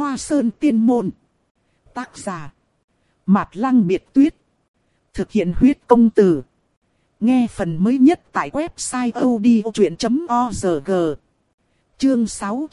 Hoa Sơn Tiên Môn. Tác giả Mạt Lăng Biệt Tuyết. Thực hiện huyết công từ. Nghe phần mới nhất tại website odchuyện.org. Chương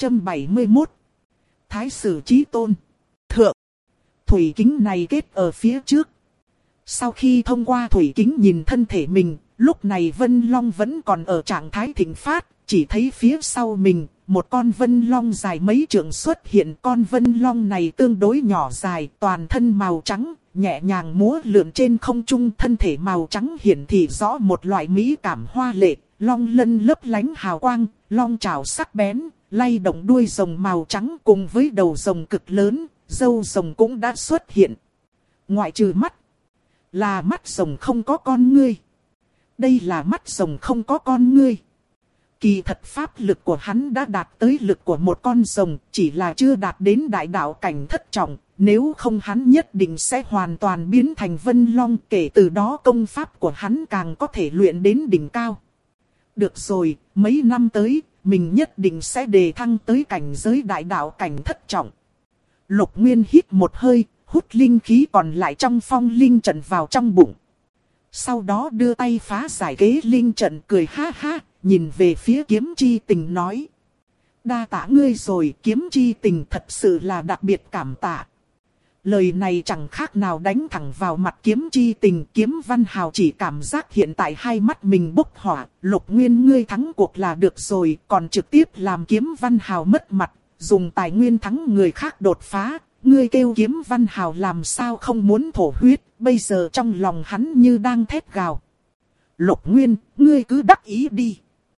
671. Thái sử Chí Tôn. Thượng. Thủy kính này kết ở phía trước. Sau khi thông qua thủy kính nhìn thân thể mình, lúc này Vân Long vẫn còn ở trạng thái thịnh phát, chỉ thấy phía sau mình, một con Vân Long dài mấy trượng xuất hiện. Con Vân Long này tương đối nhỏ dài, toàn thân màu trắng, nhẹ nhàng múa lượn trên không trung. Thân thể màu trắng hiển thị rõ một loại mỹ cảm hoa lệ, long lân lấp lánh hào quang, long trảo sắc bén, lay động đuôi rồng màu trắng cùng với đầu rồng cực lớn, râu rồng cũng đã xuất hiện. Ngoại trừ mắt, là mắt rồng không có con ngươi. Đây là mắt rồng không có con ngươi. Kỳ thật pháp lực của hắn đã đạt tới lực của một con rồng, chỉ là chưa đạt đến đại đạo cảnh thất trọng. Nếu không hắn nhất định sẽ hoàn toàn biến thành Vân Long, kể từ đó công pháp của hắn càng có thể luyện đến đỉnh cao. Được rồi, mấy năm tới, mình nhất định sẽ đề thăng tới cảnh giới đại đạo cảnh thất trọng. Lục Nguyên hít một hơi, hút linh khí còn lại trong phong linh trận vào trong bụng. Sau đó đưa tay phá giải kế linh trận, cười ha ha, nhìn về phía Kiếm Chi Tình nói. Đa tạ ngươi rồi, Kiếm Chi Tình, thật sự là đặc biệt cảm tạ. Lời này chẳng khác nào đánh thẳng vào mặt Kiếm Chi Tình. Kiếm Văn Hào chỉ cảm giác hiện tại hai mắt mình bốc hỏa. Lục Nguyên ngươi thắng cuộc là được rồi, còn trực tiếp làm Kiếm Văn Hào mất mặt, dùng tài nguyên thắng người khác đột phá. Ngươi kêu Kiếm Văn Hào làm sao không muốn thổ huyết, bây giờ trong lòng hắn như đang thét gào. Lục Nguyên, ngươi cứ đắc ý đi.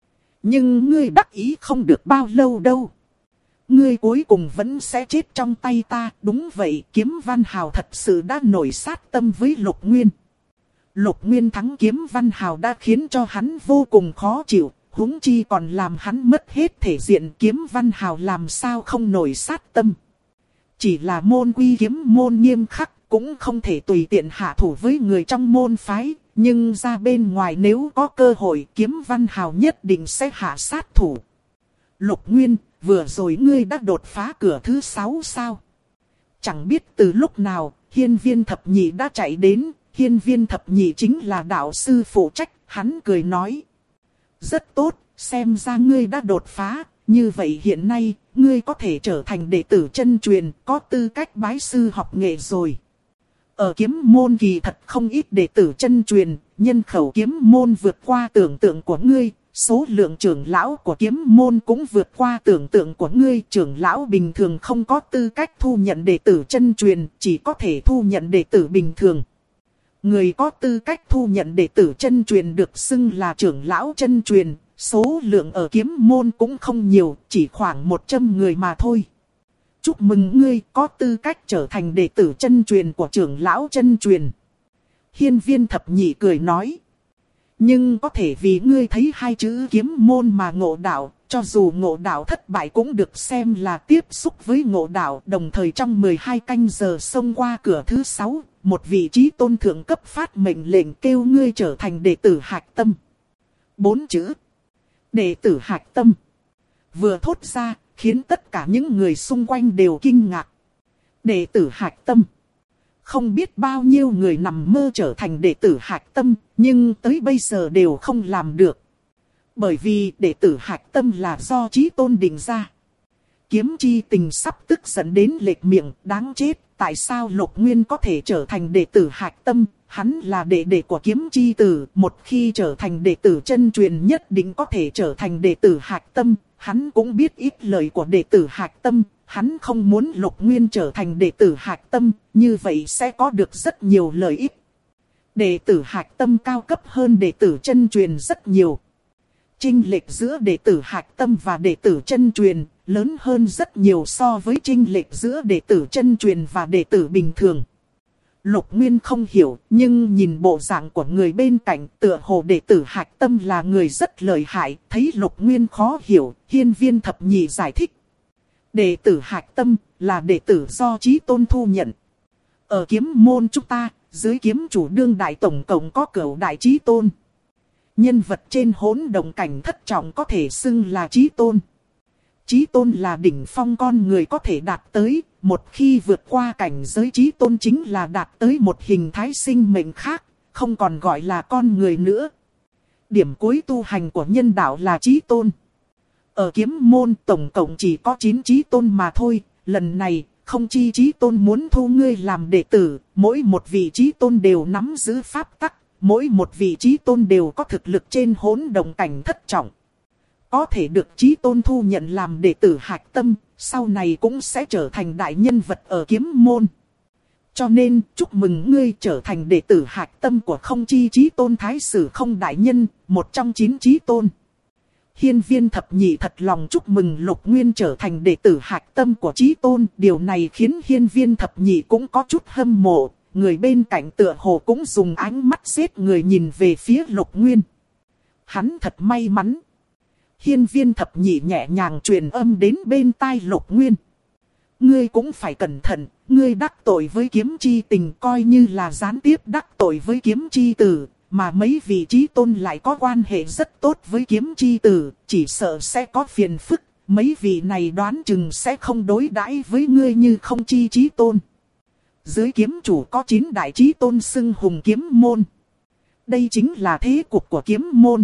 Nhưng ngươi đắc ý không được bao lâu đâu. Ngươi cuối cùng vẫn sẽ chết trong tay ta. Đúng vậy, Kiếm Văn Hào thật sự đã nổi sát tâm với Lục Nguyên. Lục Nguyên thắng Kiếm Văn Hào đã khiến cho hắn vô cùng khó chịu, huống chi còn làm hắn mất hết thể diện. Kiếm Văn Hào làm sao không nổi sát tâm. Chỉ là môn quy kiếm môn nghiêm khắc, cũng không thể tùy tiện hạ thủ với người trong môn phái. Nhưng ra bên ngoài nếu có cơ hội, Kiếm Văn Hào nhất định sẽ hạ sát thủ. Lục Nguyên, vừa rồi ngươi đã đột phá cửa thứ 6 sao? Chẳng biết từ lúc nào, Hiên Viên Thập Nhị đã chạy đến. Hiên Viên Thập Nhị chính là đạo sư phụ trách, hắn cười nói. Rất tốt, xem ra ngươi đã đột phá. Như vậy hiện nay, ngươi có thể trở thành đệ tử chân truyền, có tư cách bái sư học nghệ rồi. Ở kiếm môn kỳ thật không ít đệ tử chân truyền, nhân khẩu kiếm môn vượt qua tưởng tượng của ngươi. Số lượng trưởng lão của kiếm môn cũng vượt qua tưởng tượng của ngươi. Trưởng lão bình thường không có tư cách thu nhận đệ tử chân truyền, chỉ có thể thu nhận đệ tử bình thường. Người có tư cách thu nhận đệ tử chân truyền được xưng là trưởng lão chân truyền. Số lượng ở kiếm môn cũng không nhiều, chỉ khoảng 100 người mà thôi. Chúc mừng ngươi có tư cách trở thành đệ tử chân truyền của trưởng lão chân truyền. Hiên Viên Thập Nhị cười nói. Nhưng có thể vì ngươi thấy hai chữ kiếm môn mà ngộ đạo, cho dù ngộ đạo thất bại cũng được xem là tiếp xúc với ngộ đạo. Đồng thời trong 12 canh giờ xông qua cửa thứ 6, một vị trí tôn thượng cấp phát mệnh lệnh kêu ngươi trở thành đệ tử Hạch Tâm. 4 chữ. Đệ tử Hạch Tâm. Vừa thốt ra, khiến tất cả những người xung quanh đều kinh ngạc. Đệ tử Hạch Tâm. Không biết bao nhiêu người nằm mơ trở thành đệ tử Hạch Tâm, nhưng tới bây giờ đều không làm được. Bởi vì đệ tử Hạch Tâm là do Chí Tôn định ra. Kiếm Chi Tình sắp tức giận đến lệch miệng, đáng chết. Tại sao Lục Nguyên có thể trở thành đệ tử Hạch Tâm? Hắn là đệ đệ của Kiếm Chi Tử, một khi trở thành đệ tử chân truyền nhất định có thể trở thành đệ tử Hạch Tâm. Hắn cũng biết ít lời của đệ tử Hạch Tâm, hắn không muốn Lục Nguyên trở thành đệ tử Hạch Tâm, như vậy sẽ có được rất nhiều lợi ích. Đệ tử Hạch Tâm cao cấp hơn đệ tử chân truyền rất nhiều. Chênh lệch giữa đệ tử Hạch Tâm và đệ tử chân truyền lớn hơn rất nhiều so với chênh lệch giữa đệ tử chân truyền và đệ tử bình thường. Lục Nguyên không hiểu, nhưng nhìn bộ dạng của người bên cạnh tựa hồ đệ tử Hạch Tâm là người rất lợi hại. Thấy Lục Nguyên khó hiểu, Hiên Viên Thập Nhị giải thích. Đệ tử Hạch Tâm là đệ tử do Chí Tôn thu nhận. Ở kiếm môn chúng ta, dưới kiếm chủ đương đại tổng cộng có cửu đại Chí Tôn. Nhân vật trên hỗn động cảnh thất trọng có thể xưng là Chí Tôn. Chí Tôn là đỉnh phong con người có thể đạt tới, một khi vượt qua cảnh giới chí tôn chính là đạt tới một hình thái sinh mệnh khác, không còn gọi là con người nữa. Điểm cuối tu hành của nhân đạo là chí tôn. Ở kiếm môn tổng cộng chỉ có 9 chí tôn mà thôi, lần này Không Chi chí tôn muốn thu ngươi làm đệ tử, mỗi một vị chí tôn đều nắm giữ pháp tắc, mỗi một vị chí tôn đều có thực lực trên hỗn động cảnh thất trọng. Có thể được chí tôn thu nhận làm đệ tử hạch tâm, sau này cũng sẽ trở thành đại nhân vật ở kiếm môn. Cho nên, chúc mừng ngươi trở thành đệ tử hạch tâm của Không Chi chí tôn Thái Sử Không đại nhân, một trong 9 chí tôn. Hiên Viên Thập Nhị thật lòng chúc mừng Lục Nguyên trở thành đệ tử hạch tâm của chí tôn. Điều này khiến Hiên Viên Thập Nhị cũng có chút hâm mộ. Người bên cạnh tựa hồ cũng dùng ánh mắt giết người nhìn về phía Lục Nguyên. Hắn thật may mắn. Hiên Viên Thập Nhị nhẹ nhàng truyền âm đến bên tai Lục Nguyên. Ngươi cũng phải cẩn thận, ngươi đắc tội với Kiếm Chi Tình coi như là gián tiếp đắc tội với Kiếm Chi Tử. Mà mấy vị chí tôn lại có quan hệ rất tốt với Kiếm Chi Tử, chỉ sợ sẽ có phiền phức. Mấy vị này đoán chừng sẽ không đối đãi với ngươi như Không Chi chí tôn. Dưới kiếm chủ có 9 đại chí tôn xưng hùng kiếm môn. Đây chính là thế cục của kiếm môn.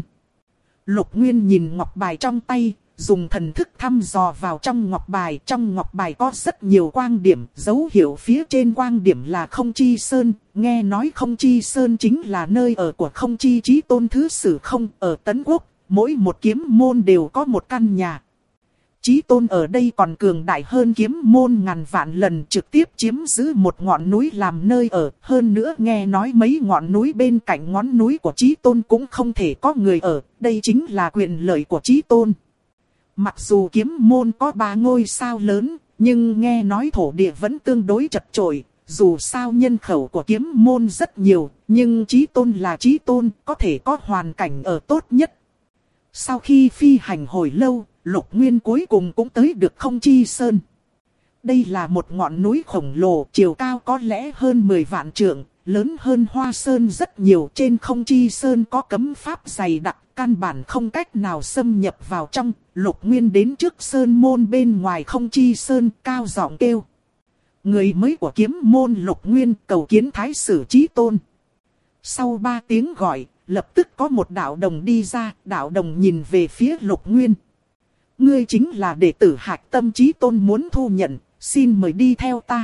Lục Nguyên nhìn ngọc bài trong tay, dùng thần thức thăm dò vào trong ngọc bài. Trong ngọc bài có rất nhiều quang điểm, dấu hiệu phía trên quang điểm là Không Chi Sơn. Nghe nói Không Chi Sơn chính là nơi ở của Không Chi chí tôn thứ sử không ở Tấn Quốc. Mỗi một kiếm môn đều có một căn nhà. Chí tôn ở đây còn cường đại hơn kiếm môn ngàn vạn lần, trực tiếp chiếm giữ một ngọn núi làm nơi ở. Hơn nữa nghe nói mấy ngọn núi bên cạnh ngọn núi của chí tôn cũng không thể có người ở. Đây chính là quyền lợi của chí tôn. Mặc dù kiếm môn có 3 ngôi sao lớn, nhưng nghe nói thổ địa vẫn tương đối chật chội. Dù sao nhân khẩu của kiếm môn rất nhiều, nhưng chí tôn là chí tôn, có thể có hoàn cảnh ở tốt nhất. Sau khi phi hành hồi lâu, Lục Nguyên cuối cùng cũng tới được Không Chi Sơn. Đây là một ngọn núi khổng lồ, chiều cao có lẽ hơn 10 vạn trượng, lớn hơn Hoa Sơn rất nhiều. Trên Không Chi Sơn có cấm pháp dày đặc, căn bản không cách nào xâm nhập vào trong. Lục Nguyên đến trước sơn môn bên ngoài Không Chi Sơn, cao giọng kêu. Người mới của kiếm môn Lục Nguyên cầu kiến Thái Sử chí tôn. Sau 3 tiếng gọi, lập tức có một đạo đồng đi ra, đạo đồng nhìn về phía Lục Nguyên. Ngươi chính là đệ tử hạch tâm chí tôn muốn thu nhận, xin mời đi theo ta.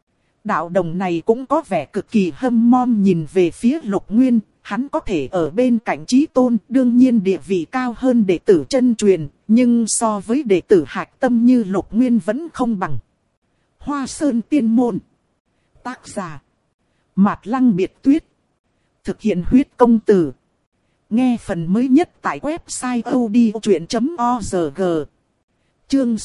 Đạo đồng này cũng có vẻ cực kỳ hâm mom nhìn về phía Lục Nguyên, hắn có thể ở bên cạnh chí tôn, đương nhiên địa vị cao hơn đệ tử chân truyền, nhưng so với đệ tử hạch tâm như Lục Nguyên vẫn không bằng. Hoa Sơn Tiên Môn. Tác giả Mạt Lăng Biệt Tuyết. Thực hiện huyết công từ. Nghe phần mới nhất tại website odchuyện.org. Chương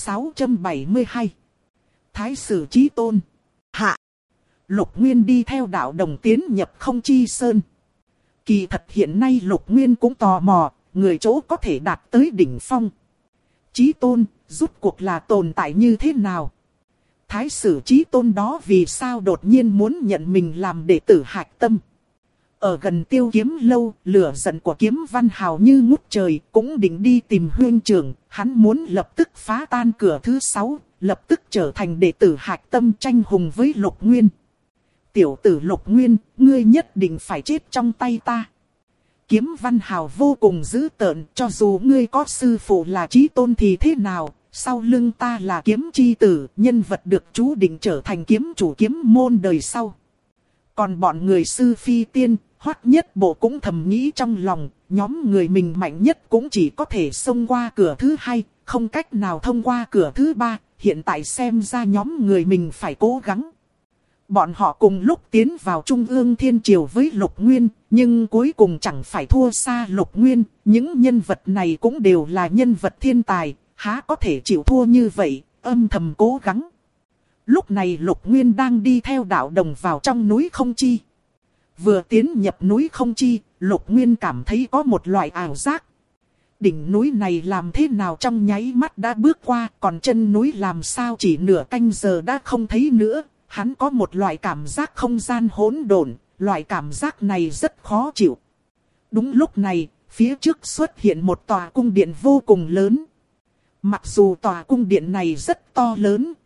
672. Thái Sử chí tôn. Hạ. Lục Nguyên đi theo đạo đồng tiến nhập Không Chi Sơn. Kỳ thật hiện nay Lục Nguyên cũng tò mò, người chỗ có thể đạt tới đỉnh phong. Chí tôn, rút cuộc là tồn tại như thế nào? Thái Sử chí tôn đó vì sao đột nhiên muốn nhận mình làm đệ tử hạch tâm? Ở gần Tiêu Kiếm lâu, lửa giận của Kiếm Văn Hào như ngút trời, cũng định đi tìm huynh trưởng. Hắn muốn lập tức phá tan cửa thứ 6, lập tức trở thành đệ tử hạch tâm tranh hùng với Lục Nguyên. Tiểu tử Lục Nguyên, ngươi nhất định phải chết trong tay ta. Kiếm Văn Hào vô cùng dữ tợn, cho dù ngươi có sư phụ là chí tôn thì thế nào, sau lưng ta là Kiếm Chi Tử, nhân vật được chú định trở thành kiếm chủ kiếm môn đời sau. Còn bọn người sư phi tiên, Hoắc Nhất Bộ cũng thầm nghĩ trong lòng, nhóm người mình mạnh nhất cũng chỉ có thể xông qua cửa thứ 2, không cách nào thông qua cửa thứ 3, hiện tại xem ra nhóm người mình phải cố gắng. Bọn họ cùng lúc tiến vào Trung ương Thiên Triều với Lục Nguyên, nhưng cuối cùng chẳng phải thua xa Lục Nguyên, những nhân vật này cũng đều là nhân vật thiên tài, há có thể chịu thua như vậy, âm thầm cố gắng. Lúc này Lục Nguyên đang đi theo đạo đồng vào trong núi Không Chi. Vừa tiến nhập núi Không Chi, Lục Nguyên cảm thấy có một loại ảo giác. Đỉnh núi này làm thế nào trong nháy mắt đã bước qua, còn chân núi làm sao chỉ nửa canh giờ đã không thấy nữa. Hắn có một loại cảm giác không gian hỗn độn, loại cảm giác này rất khó chịu. Đúng lúc này, phía trước xuất hiện một tòa cung điện vô cùng lớn. Mặc dù tòa cung điện này rất to lớn,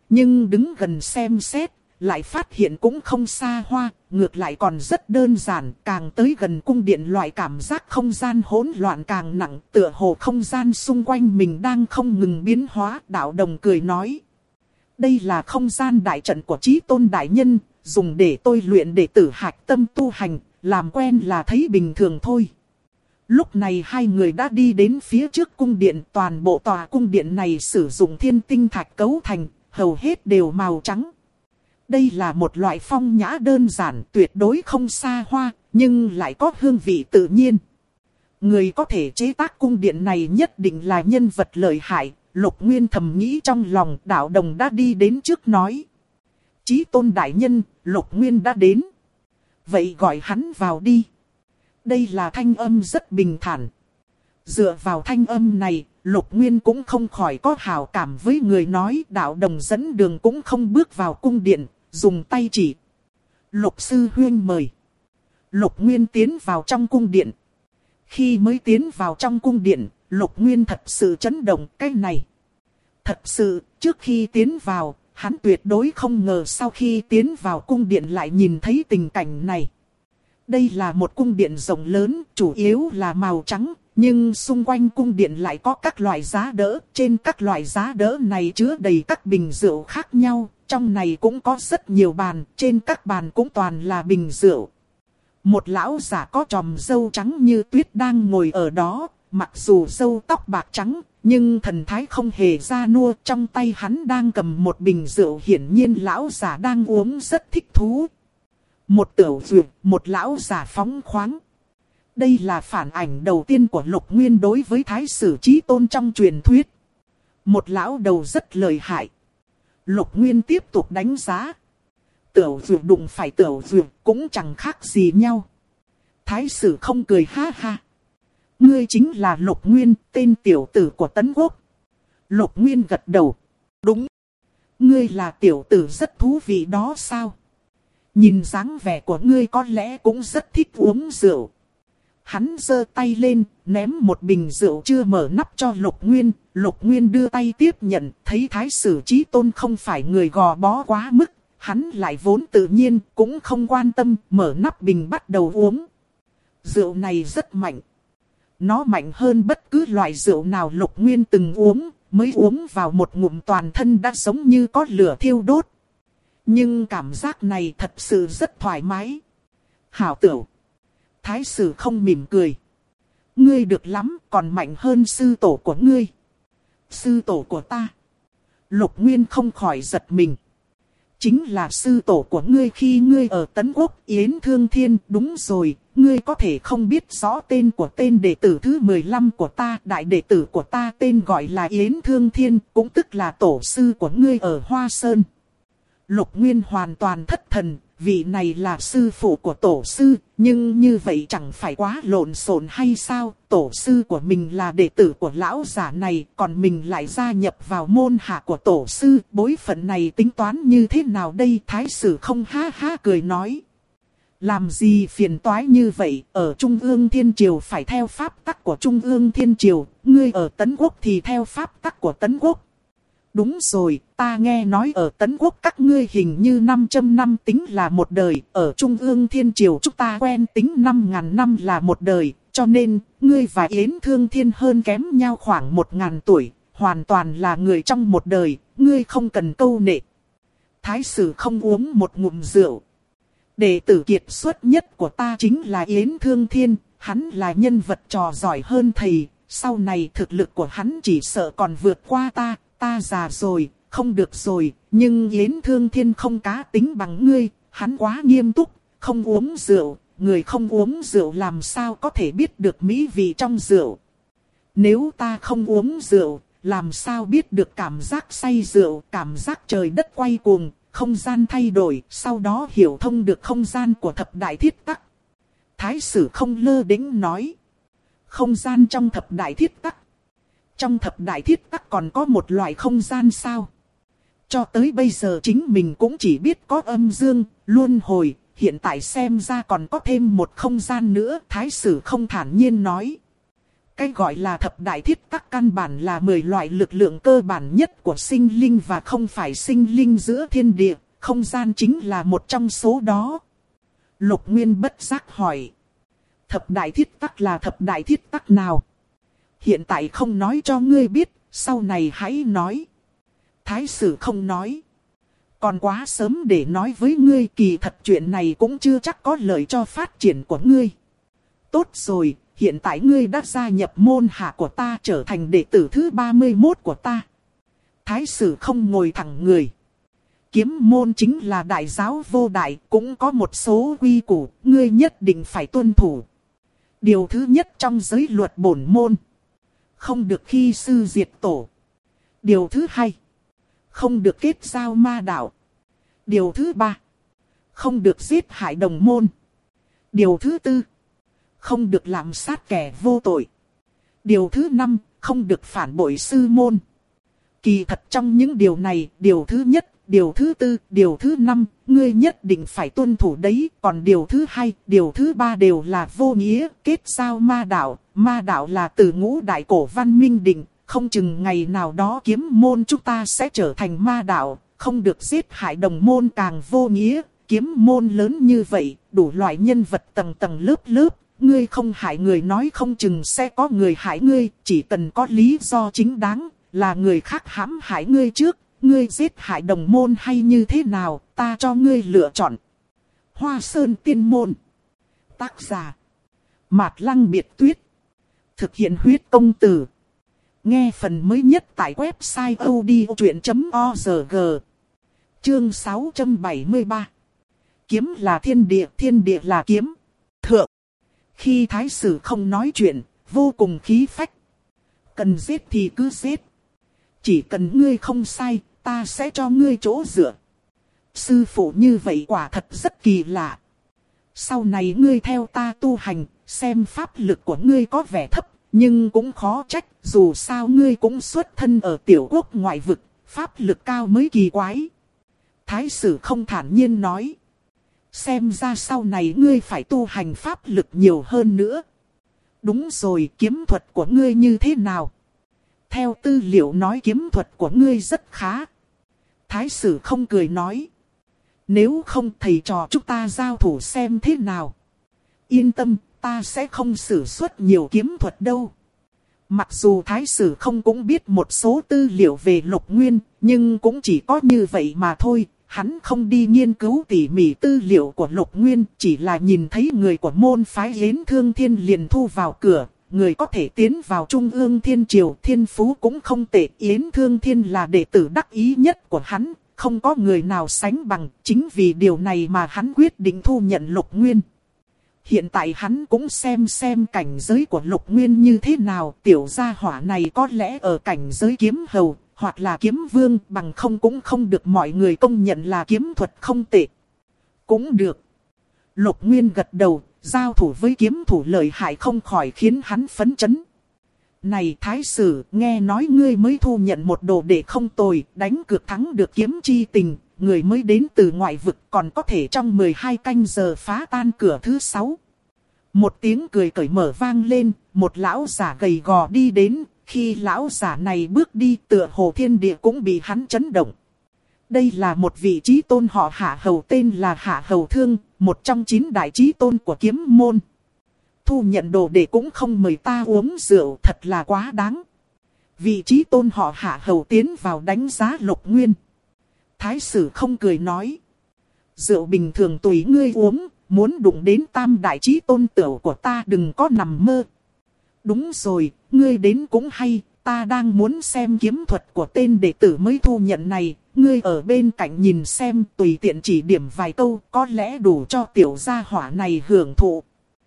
nhưng đứng gần xem xét, lại phát hiện cũng không xa hoa, ngược lại còn rất đơn giản, càng tới gần cung điện loại cảm giác không gian hỗn loạn càng nặng, tựa hồ không gian xung quanh mình đang không ngừng biến hóa. Đạo Đồng cười nói, đây là không gian đại trận của Chí Tôn đại nhân, dùng để tôi luyện đệ tử hạch tâm tu hành, làm quen là thấy bình thường thôi. Lúc này hai người đã đi đến phía trước cung điện, toàn bộ tòa cung điện này sử dụng thiên tinh thạch cấu thành, hầu hết đều màu trắng. Đây là một loại phong nhã đơn giản, tuyệt đối không xa hoa, nhưng lại có hương vị tự nhiên. Người có thể chế tác cung điện này nhất định là nhân vật lợi hại. Lục Nguyên thầm nghĩ trong lòng. Đạo Đồng đã đi đến trước nói, Chí Tôn đại nhân, Lục Nguyên đã đến. Vậy gọi hắn vào đi. Đây là thanh âm rất bình thản. Dựa vào thanh âm này, Lục Nguyên cũng không khỏi có hảo cảm với người nói. Đạo Đồng dẫn đường cũng không bước vào cung điện, dùng tay chỉ. Lục sư huynh mời. Lục Nguyên tiến vào trong cung điện. Khi mới tiến vào trong cung điện, Lục Nguyên thật sự chấn động. Cái này thật sự, trước khi tiến vào, hắn tuyệt đối không ngờ sau khi tiến vào cung điện lại nhìn thấy tình cảnh này. Đây là một cung điện rộng lớn, chủ yếu là màu trắng, nhưng xung quanh cung điện lại có các loại giá đỡ. Trên các loại giá đỡ này chứa đầy các bình rượu khác nhau, trong này cũng có rất nhiều bàn, trên các bàn cũng toàn là bình rượu. Một lão giả có chòm râu trắng như tuyết đang ngồi ở đó, mặc dù râu tóc bạc trắng, nhưng thần thái không hề già nua. Trong tay hắn đang cầm một bình rượu, hiển nhiên lão giả đang uống rất thích thú. Một tiểu dược, một lão giả phóng khoáng. Đây là phản ảnh đầu tiên của Lục Nguyên đối với Thái Sử Chí Tôn trong truyền thuyết. Một lão đầu rất lợi hại. Lục Nguyên tiếp tục đánh giá. Tiểu dược đụng phải tiểu dược cũng chẳng khác gì nhau. Thái Sử không cười ha ha. Ngươi chính là Lục Nguyên, tên tiểu tử của Tấn Quốc. Lục Nguyên gật đầu. Đúng. Ngươi là tiểu tử rất thú vị đó sao? Nhìn dáng vẻ của ngươi có lẽ cũng rất thích uống rượu. Hắn giơ tay lên, ném một bình rượu chưa mở nắp cho Lục Nguyên. Lục Nguyên đưa tay tiếp nhận, thấy Thái Sử Chí Tôn không phải người gò bó quá mức. Hắn lại vốn tự nhiên, cũng không quan tâm, mở nắp bình bắt đầu uống. Rượu này rất mạnh. Nó mạnh hơn bất cứ loại rượu nào Lục Nguyên từng uống, mới uống vào một ngụm toàn thân đã giống như có lửa thiêu đốt. Nhưng cảm giác này thật sự rất thoải mái. Hảo tửu. Thái Sử không mỉm cười. Ngươi được lắm, còn mạnh hơn sư tổ của ngươi. Sư tổ của ta. Lục Nguyên không khỏi giật mình. Chính là sư tổ của ngươi khi ngươi ở Tấn Quốc, Yến Thương Thiên. Đúng rồi, ngươi có thể không biết rõ tên của tên đệ tử thứ 15 của ta. Đại đệ tử của ta tên gọi là Yến Thương Thiên, cũng tức là tổ sư của ngươi ở Hoa Sơn. Lục Nguyên hoàn toàn thất thần, vị này là sư phụ của tổ sư, nhưng như vậy chẳng phải quá lộn xộn hay sao? Tổ sư của mình là đệ tử của lão giả này, còn mình lại gia nhập vào môn hạ của tổ sư, bối phận này tính toán như thế nào đây? Thái Sử không ha ha cười nói. Làm gì phiền toái như vậy, ở Trung ương Thiên Triều phải theo pháp tắc của Trung ương Thiên Triều, ngươi ở Tấn Quốc thì theo pháp tắc của Tấn Quốc. Đúng rồi, ta nghe nói ở Tấn Quốc các ngươi hình như 500 năm tính là một đời, ở Trung ương Thiên Triều chúng ta quen tính 5.000 năm là một đời, cho nên, ngươi và Yến Thương Thiên hơn kém nhau khoảng 1.000 tuổi, hoàn toàn là người trong một đời, ngươi không cần câu nệ. Thái Sử không uống một ngụm rượu. Đệ tử kiệt xuất nhất của ta chính là Yến Thương Thiên, hắn là nhân vật trò giỏi hơn thầy, sau này thực lực của hắn chỉ sợ còn vượt qua ta. Ta già rồi, không được rồi, nhưng Yến Thương Thiên không cá tính bằng ngươi, hắn quá nghiêm túc, không uống rượu, người không uống rượu làm sao có thể biết được mỹ vị trong rượu. Nếu ta không uống rượu, làm sao biết được cảm giác say rượu, cảm giác trời đất quay cuồng, không gian thay đổi, sau đó hiểu thông được không gian của thập đại thiết tắc. Thái Sử không lơ đễnh nói. Không gian trong thập đại thiết tắc. Trong thập đại thiết tắc còn có một loại không gian sao? Cho tới bây giờ chính mình cũng chỉ biết có âm dương, luân hồi, hiện tại xem ra còn có thêm một không gian nữa. Thái Sử không thản nhiên nói. Cái gọi là thập đại thiết tắc căn bản là 10 loại lực lượng cơ bản nhất của sinh linh và không phải sinh linh giữa thiên địa, không gian chính là một trong số đó. Lục Nguyên bất giác hỏi. Thập đại thiết tắc là thập đại thiết tắc nào? Hiện tại không nói cho ngươi biết, sau này hãy nói. Thái sử không nói. Còn quá sớm để nói với ngươi, kỳ thật chuyện này cũng chưa chắc có lợi cho phát triển của ngươi. Tốt rồi, hiện tại ngươi đã gia nhập môn hạ của ta, trở thành đệ tử thứ 31 của ta. Thái sử không ngồi thẳng người. Kiếm môn chính là đại giáo vô đại, cũng có một số quy củ, ngươi nhất định phải tuân thủ. Điều thứ nhất trong giới luật bổn môn, không được khi sư diệt tổ. Điều thứ hai, không được kết giao ma đạo. Điều thứ ba, không được giết hại đồng môn. Điều thứ tư, không được lạm sát kẻ vô tội. Điều thứ năm, không được phản bội sư môn. Kỳ thật trong những điều này, điều thứ nhất, điều thứ tư, điều thứ năm, ngươi nhất định phải tuân thủ đấy. Còn điều thứ hai, điều thứ ba đều là vô nghĩa, kết giao ma đạo. Ma đạo là từ ngũ đại cổ văn minh định, không chừng ngày nào đó kiếm môn chúng ta sẽ trở thành ma đạo. Không được giết hại đồng môn càng vô nghĩa, kiếm môn lớn như vậy, đủ loại nhân vật tầng tầng lớp lớp. Ngươi không hại người nói không chừng sẽ có người hại ngươi, chỉ cần có lý do chính đáng, là người khác hãm hại ngươi trước. Ngươi giết hại đồng môn hay như thế nào, ta cho ngươi lựa chọn. Hoa Sơn Tiên Môn. Tác giả Mạt Lăng Biệt Tuyết. Thực hiện huyết công từ. Nghe phần mới nhất tại website odchuyện.org. Chương 673. Kiếm là thiên địa, thiên địa là kiếm. Thượng. Khi thái sử không nói chuyện, vô cùng khí phách. Cần giết thì cứ giết. Chỉ cần ngươi không sai, ta sẽ cho ngươi chỗ dựa. Sư phụ như vậy quả thật rất kỳ lạ. Sau này ngươi theo ta tu hành, xem pháp lực của ngươi có vẻ thấp, nhưng cũng khó trách, dù sao ngươi cũng xuất thân ở tiểu quốc ngoại vực, pháp lực cao mới kỳ quái. Thái sử không thản nhiên nói. Xem ra sau này ngươi phải tu hành pháp lực nhiều hơn nữa. Đúng rồi, kiếm thuật của ngươi như thế nào? Theo tư liệu nói kiếm thuật của ngươi rất khá. Thái sử không cười nói. Nếu không thầy trò chúng ta giao thủ xem thế nào. Yên tâm, ta sẽ không sử xuất nhiều kiếm thuật đâu. Mặc dù thái sử không cũng biết một số tư liệu về Lục Nguyên, nhưng cũng chỉ có như vậy mà thôi. Hắn không đi nghiên cứu tỉ mỉ tư liệu của Lục Nguyên, chỉ là nhìn thấy người của môn phái Yến Thương Thiên liền thu vào cửa. Người có thể tiến vào Trung ương Thiên Triều, thiên phú cũng không tệ. Yến Thương Thiên là đệ tử đắc ý nhất của hắn, không có người nào sánh bằng. Chính vì điều này mà hắn quyết định thu nhận Lục Nguyên. Hiện tại hắn cũng xem cảnh giới của Lục Nguyên như thế nào. Tiểu gia hỏa này có lẽ ở cảnh giới kiếm hầu, hoặc là kiếm vương, bằng không cũng không được mọi người công nhận là kiếm thuật không tệ. Cũng được. Lục Nguyên gật đầu. Giao thủ với kiếm thủ lợi hại không khỏi khiến hắn phấn chấn. Này thái sử, nghe nói ngươi mới thu nhận một đồ đệ không tồi, đánh cược thắng được Kiếm Chi Tình, người mới đến từ ngoại vực còn có thể trong 12 canh giờ phá tan cửa thứ 6. Một tiếng cười cởi mở vang lên, một lão giả gầy gò đi đến, khi lão giả này bước đi tựa hồ thiên địa cũng bị hắn chấn động. Đây là một vị chí tôn họ Hạ Hầu tên là Hạ Hầu Thương, một trong 9 đại chí tôn của kiếm môn. Thu nhận đồ đệ cũng không mời ta uống rượu, thật là quá đáng. Vị chí tôn họ Hạ Hầu tiến vào đánh giá Lục Nguyên. Thái sử không cười nói. Rượu bình thường tùy ngươi uống, muốn đụng đến tam đại chí tôn tửu của ta đừng có nằm mơ. Đúng rồi, ngươi đến cũng hay, ta đang muốn xem kiếm thuật của tên đệ tử mới thu nhận này. Ngươi ở bên cạnh nhìn xem, tùy tiện chỉ điểm vài câu, có lẽ đủ cho tiểu gia hỏa này hưởng thụ.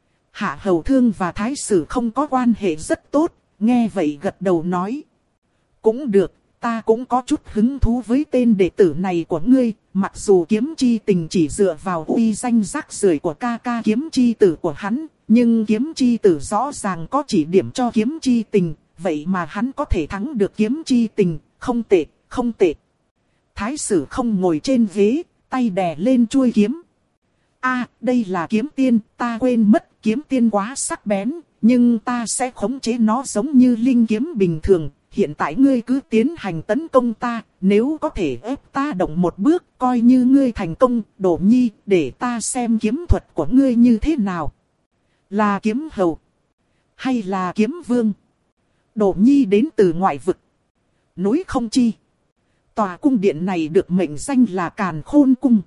Hạ Hầu Thương và thái sử không có quan hệ rất tốt, nghe vậy gật đầu nói. Cũng được, ta cũng có chút hứng thú với tên đệ tử này của ngươi, mặc dù Kiếm Chi Tình chỉ dựa vào uy danh rác rưởi của ca ca Kiếm Chi Tử của hắn, nhưng Kiếm Chi Tử rõ ràng có chỉ điểm cho Kiếm Chi Tình, vậy mà hắn có thể thắng được Kiếm Chi Tình, không tệ, không tệ. Thái sử không ngồi trên ghế, tay đè lên chuôi kiếm. Đây là kiếm tiên, ta quên mất, kiếm tiên quá sắc bén, nhưng ta sẽ khống chế nó giống như linh kiếm bình thường. Hiện tại ngươi cứ tiến hành tấn công ta, nếu có thể ép ta động một bước, coi như ngươi thành công, Đỗ Nhi, để ta xem kiếm thuật của ngươi như thế nào. Là kiếm hầu, hay là kiếm vương? Đỗ Nhi đến từ ngoại vực, núi Không Chi. Tòa cung điện này được mệnh danh là Càn Khôn Cung.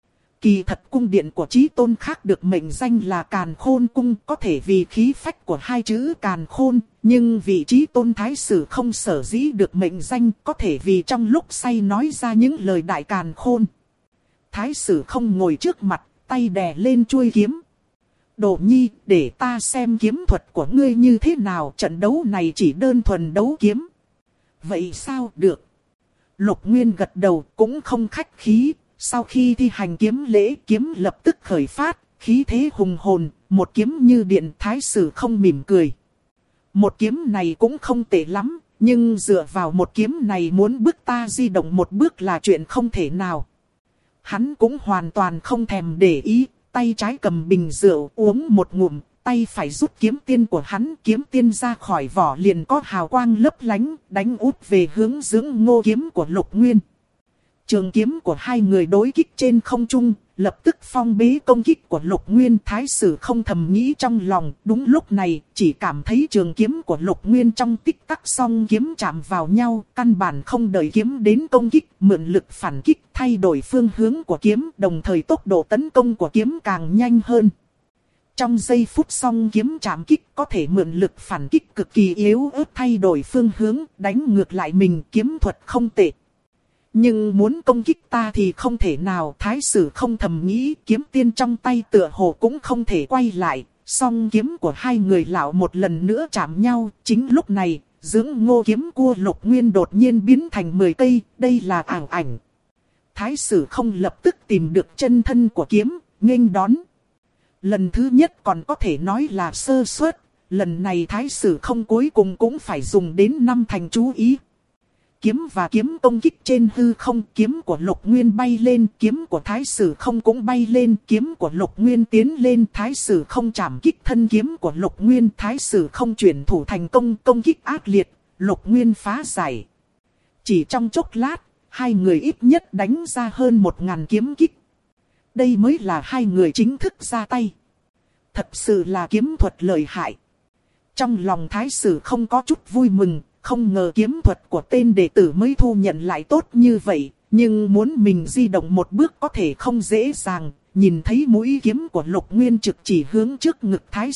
Kỳ thật cung điện của Chí Tôn khác được mệnh danh là Càn Khôn Cung, có thể vì khí phách của hai chữ Càn Khôn, nhưng vị Chí Tôn Thái Sử không sở dĩ được mệnh danh, có thể vì trong lúc say nói ra những lời đại càn khôn. Thái Sử không ngồi trước mặt, tay đè lên chuôi kiếm. Đỗ Nhi, để ta xem kiếm thuật của ngươi như thế nào, trận đấu này chỉ đơn thuần đấu kiếm. Vậy sao được? Lục Nguyên gật đầu, cũng không khách khí. Sau khi thi hành kiếm lễ, kiếm lập tức khởi phát, khí thế hùng hồn, một kiếm như điện. Thái Sử không mỉm cười. Một kiếm này cũng không tệ lắm, nhưng dựa vào một kiếm này muốn bước ta di động một bước là chuyện không thể nào. Hắn cũng hoàn toàn không thèm để ý, tay trái cầm bình rượu uống một ngụm, tay phải rút kiếm tiên của hắn. Kiếm tiên ra khỏi vỏ liền có hào quang lấp lánh, đánh úp về hướng dưỡng ngô kiếm của Lục Nguyên. Trường kiếm của hai người đối kích trên không trung, lập tức phong bế công kích của Lục Nguyên. Thái Sử không thầm nghĩ trong lòng, đúng lúc này, chỉ cảm thấy trường kiếm của Lục Nguyên trong tích tắc song kiếm chạm vào nhau, căn bản không đợi kiếm đến công kích, mượn lực phản kích, thay đổi phương hướng của kiếm, đồng thời tốc độ tấn công của kiếm càng nhanh hơn. Trong giây phút song kiếm chạm kích, có thể mượn lực phản kích cực kỳ yếu ớt thay đổi phương hướng, đánh ngược lại mình. Kiếm thuật không tệ. Nhưng muốn công kích ta thì không thể nào. Thái Sử không thầm nghĩ, kiếm tiên trong tay tựa hồ cũng không thể quay lại. Song kiếm của hai người lão một lần nữa chạm nhau. Chính lúc này, dưỡng ngô kiếm của Lục Nguyên đột nhiên biến thành 10 cây. Đây là ảo ảnh. Thái Sử không lập tức tìm được chân thân của kiếm, nghênh đón. Lần thứ nhất còn có thể nói là sơ suất. Lần này Thái Sử không cuối cùng cũng phải dùng đến 5 thành chú ý. Kiếm và kiếm công kích trên hư không, kiếm của Lục Nguyên bay lên, kiếm của Thái Sử không cũng bay lên, kiếm của Lục Nguyên tiến lên, Thái Sử không chạm kích thân kiếm của Lục Nguyên, Thái Sử không chuyển thủ thành công, công kích ác liệt, Lục Nguyên phá giải. Chỉ trong chốc lát, hai người ít nhất đánh ra hơn 1000 kiếm kích. Đây mới là hai người chính thức ra tay. Thật sự là kiếm thuật lợi hại. Trong lòng Thái Sử không có chút vui mừng. Không ngờ kiếm thuật của tên đệ tử mới thu nhận lại tốt như vậy, nhưng muốn mình di động một bước có thể không dễ dàng. Nhìn thấy mũi kiếm của Lục Nguyên trực chỉ hướng trước ngực Thái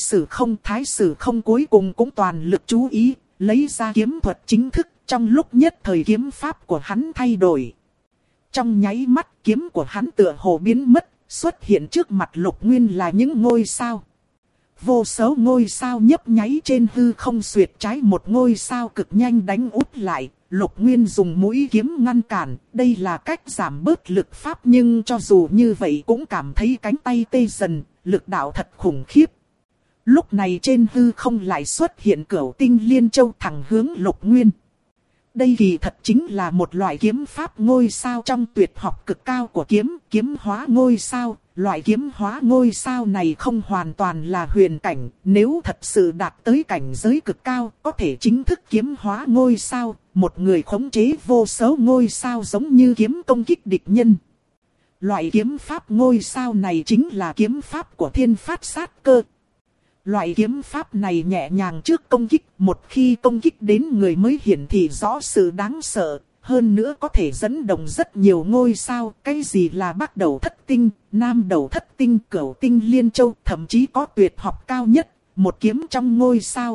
Sử không cuối cùng cũng toàn lực chú ý, lấy ra kiếm thuật chính thức. Trong lúc nhất thời kiếm pháp của hắn thay đổi. Trong nháy mắt kiếm của hắn tựa hồ biến mất, xuất hiện trước mặt Lục Nguyên là những ngôi sao. Vô số ngôi sao nhấp nháy trên hư không, xuyệt trái một ngôi sao cực nhanh đánh úp lại. Lục Nguyên dùng mũi kiếm ngăn cản, đây là cách giảm bớt lực pháp, nhưng cho dù như vậy cũng cảm thấy cánh tay tê dần, lực đạo thật khủng khiếp. Lúc này trên hư không lại xuất hiện Cửu Tinh Liên Châu thẳng hướng Lục Nguyên. Đây kỳ thật chính là một loại kiếm pháp ngôi sao trong tuyệt học cực cao của kiếm, kiếm hóa ngôi sao. Loại kiếm hóa ngôi sao này không hoàn toàn là huyền cảnh, nếu thật sự đạt tới cảnh giới cực cao, có thể chính thức kiếm hóa ngôi sao, một người khống chế vô số ngôi sao giống như kiếm công kích địch nhân. Loại kiếm pháp ngôi sao này chính là kiếm pháp của Thiên Phát Sát Cơ. Loại kiếm pháp này nhẹ nhàng trước công kích, một khi công kích đến người mới hiển thị rõ sự đáng sợ. Hơn nữa có thể dẫn động rất nhiều ngôi sao, cái gì là Bắc Đầu Thất Tinh, Nam Đầu Thất Tinh, Cửu Tinh Liên Châu, thậm chí có tuyệt học cao nhất, một kiếm trong ngôi sao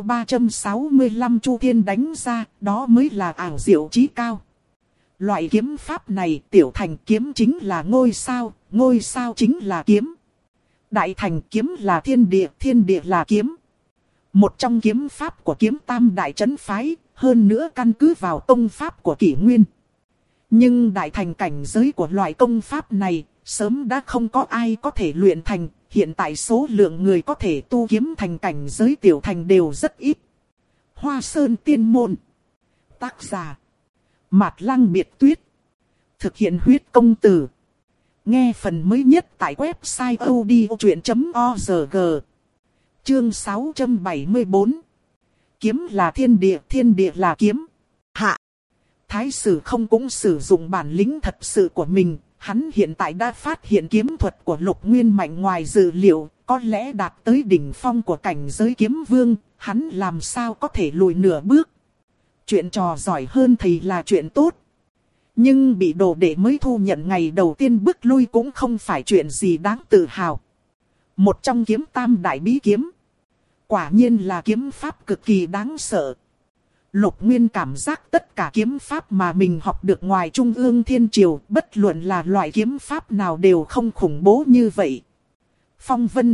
365 chu thiên đánh ra, đó mới là ảo diệu chí cao. Loại kiếm pháp này, tiểu thành kiếm chính là ngôi sao chính là kiếm. Đại thành kiếm là thiên địa là kiếm. Một trong kiếm pháp của kiếm tam đại trấn phái, hơn nữa căn cứ vào công pháp của Kỷ Nguyên. Nhưng đại thành cảnh giới của loại công pháp này, sớm đã không có ai có thể luyện thành. Hiện tại số lượng người có thể tu kiếm thành cảnh giới tiểu thành đều rất ít. Hoa Sơn Tiên Môn. Tác giả Mạt Lăng Biệt Tuyết. Thực hiện huyết công từ. Nghe phần mới nhất tại website odchuyện.org. Chương 674. Kiếm là thiên địa là kiếm. Hạ. Thái sử không cũng sử dụng bản lĩnh thật sự của mình. Hắn hiện tại đã phát hiện kiếm thuật của Lục Nguyên mạnh ngoài dự liệu. Có lẽ đạt tới đỉnh phong của cảnh giới kiếm vương. Hắn làm sao có thể lùi nửa bước. Chuyện trò giỏi hơn thầy là chuyện tốt. Nhưng bị đồ đệ mới thu nhận ngày đầu tiên bước lui cũng không phải chuyện gì đáng tự hào. Một trong kiếm tam đại bí kiếm. Quả nhiên là kiếm pháp cực kỳ đáng sợ. Lục Nguyên cảm giác tất cả kiếm pháp mà mình học được ngoài Trung ương Thiên Triều, bất luận là loại kiếm pháp nào đều không khủng bố như vậy. Phong Vân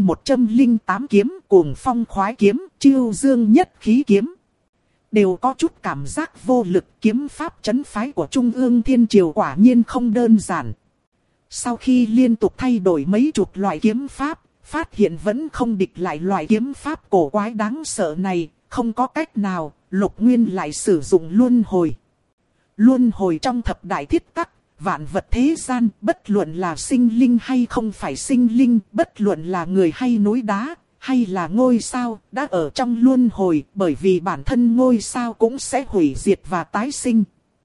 108 kiếm, Cuồng Phong Khoái kiếm, Chiêu Dương Nhất Khí kiếm. Đều có chút cảm giác vô lực. Kiếm pháp trấn phái của Trung ương Thiên Triều quả nhiên không đơn giản. Sau khi liên tục thay đổi mấy chục loại kiếm pháp, phát hiện vẫn không địch lại loại kiếm pháp cổ quái đáng sợ này. Không có cách nào, Lục Nguyên lại sử dụng luân hồi. Luân hồi trong thập đại thiết tắc, vạn vật thế gian, bất luận là sinh linh hay không phải sinh linh, bất luận là người hay núi đá, hay là ngôi sao, đã ở trong luân hồi, bởi vì bản thân ngôi sao cũng sẽ hủy diệt và tái sinh.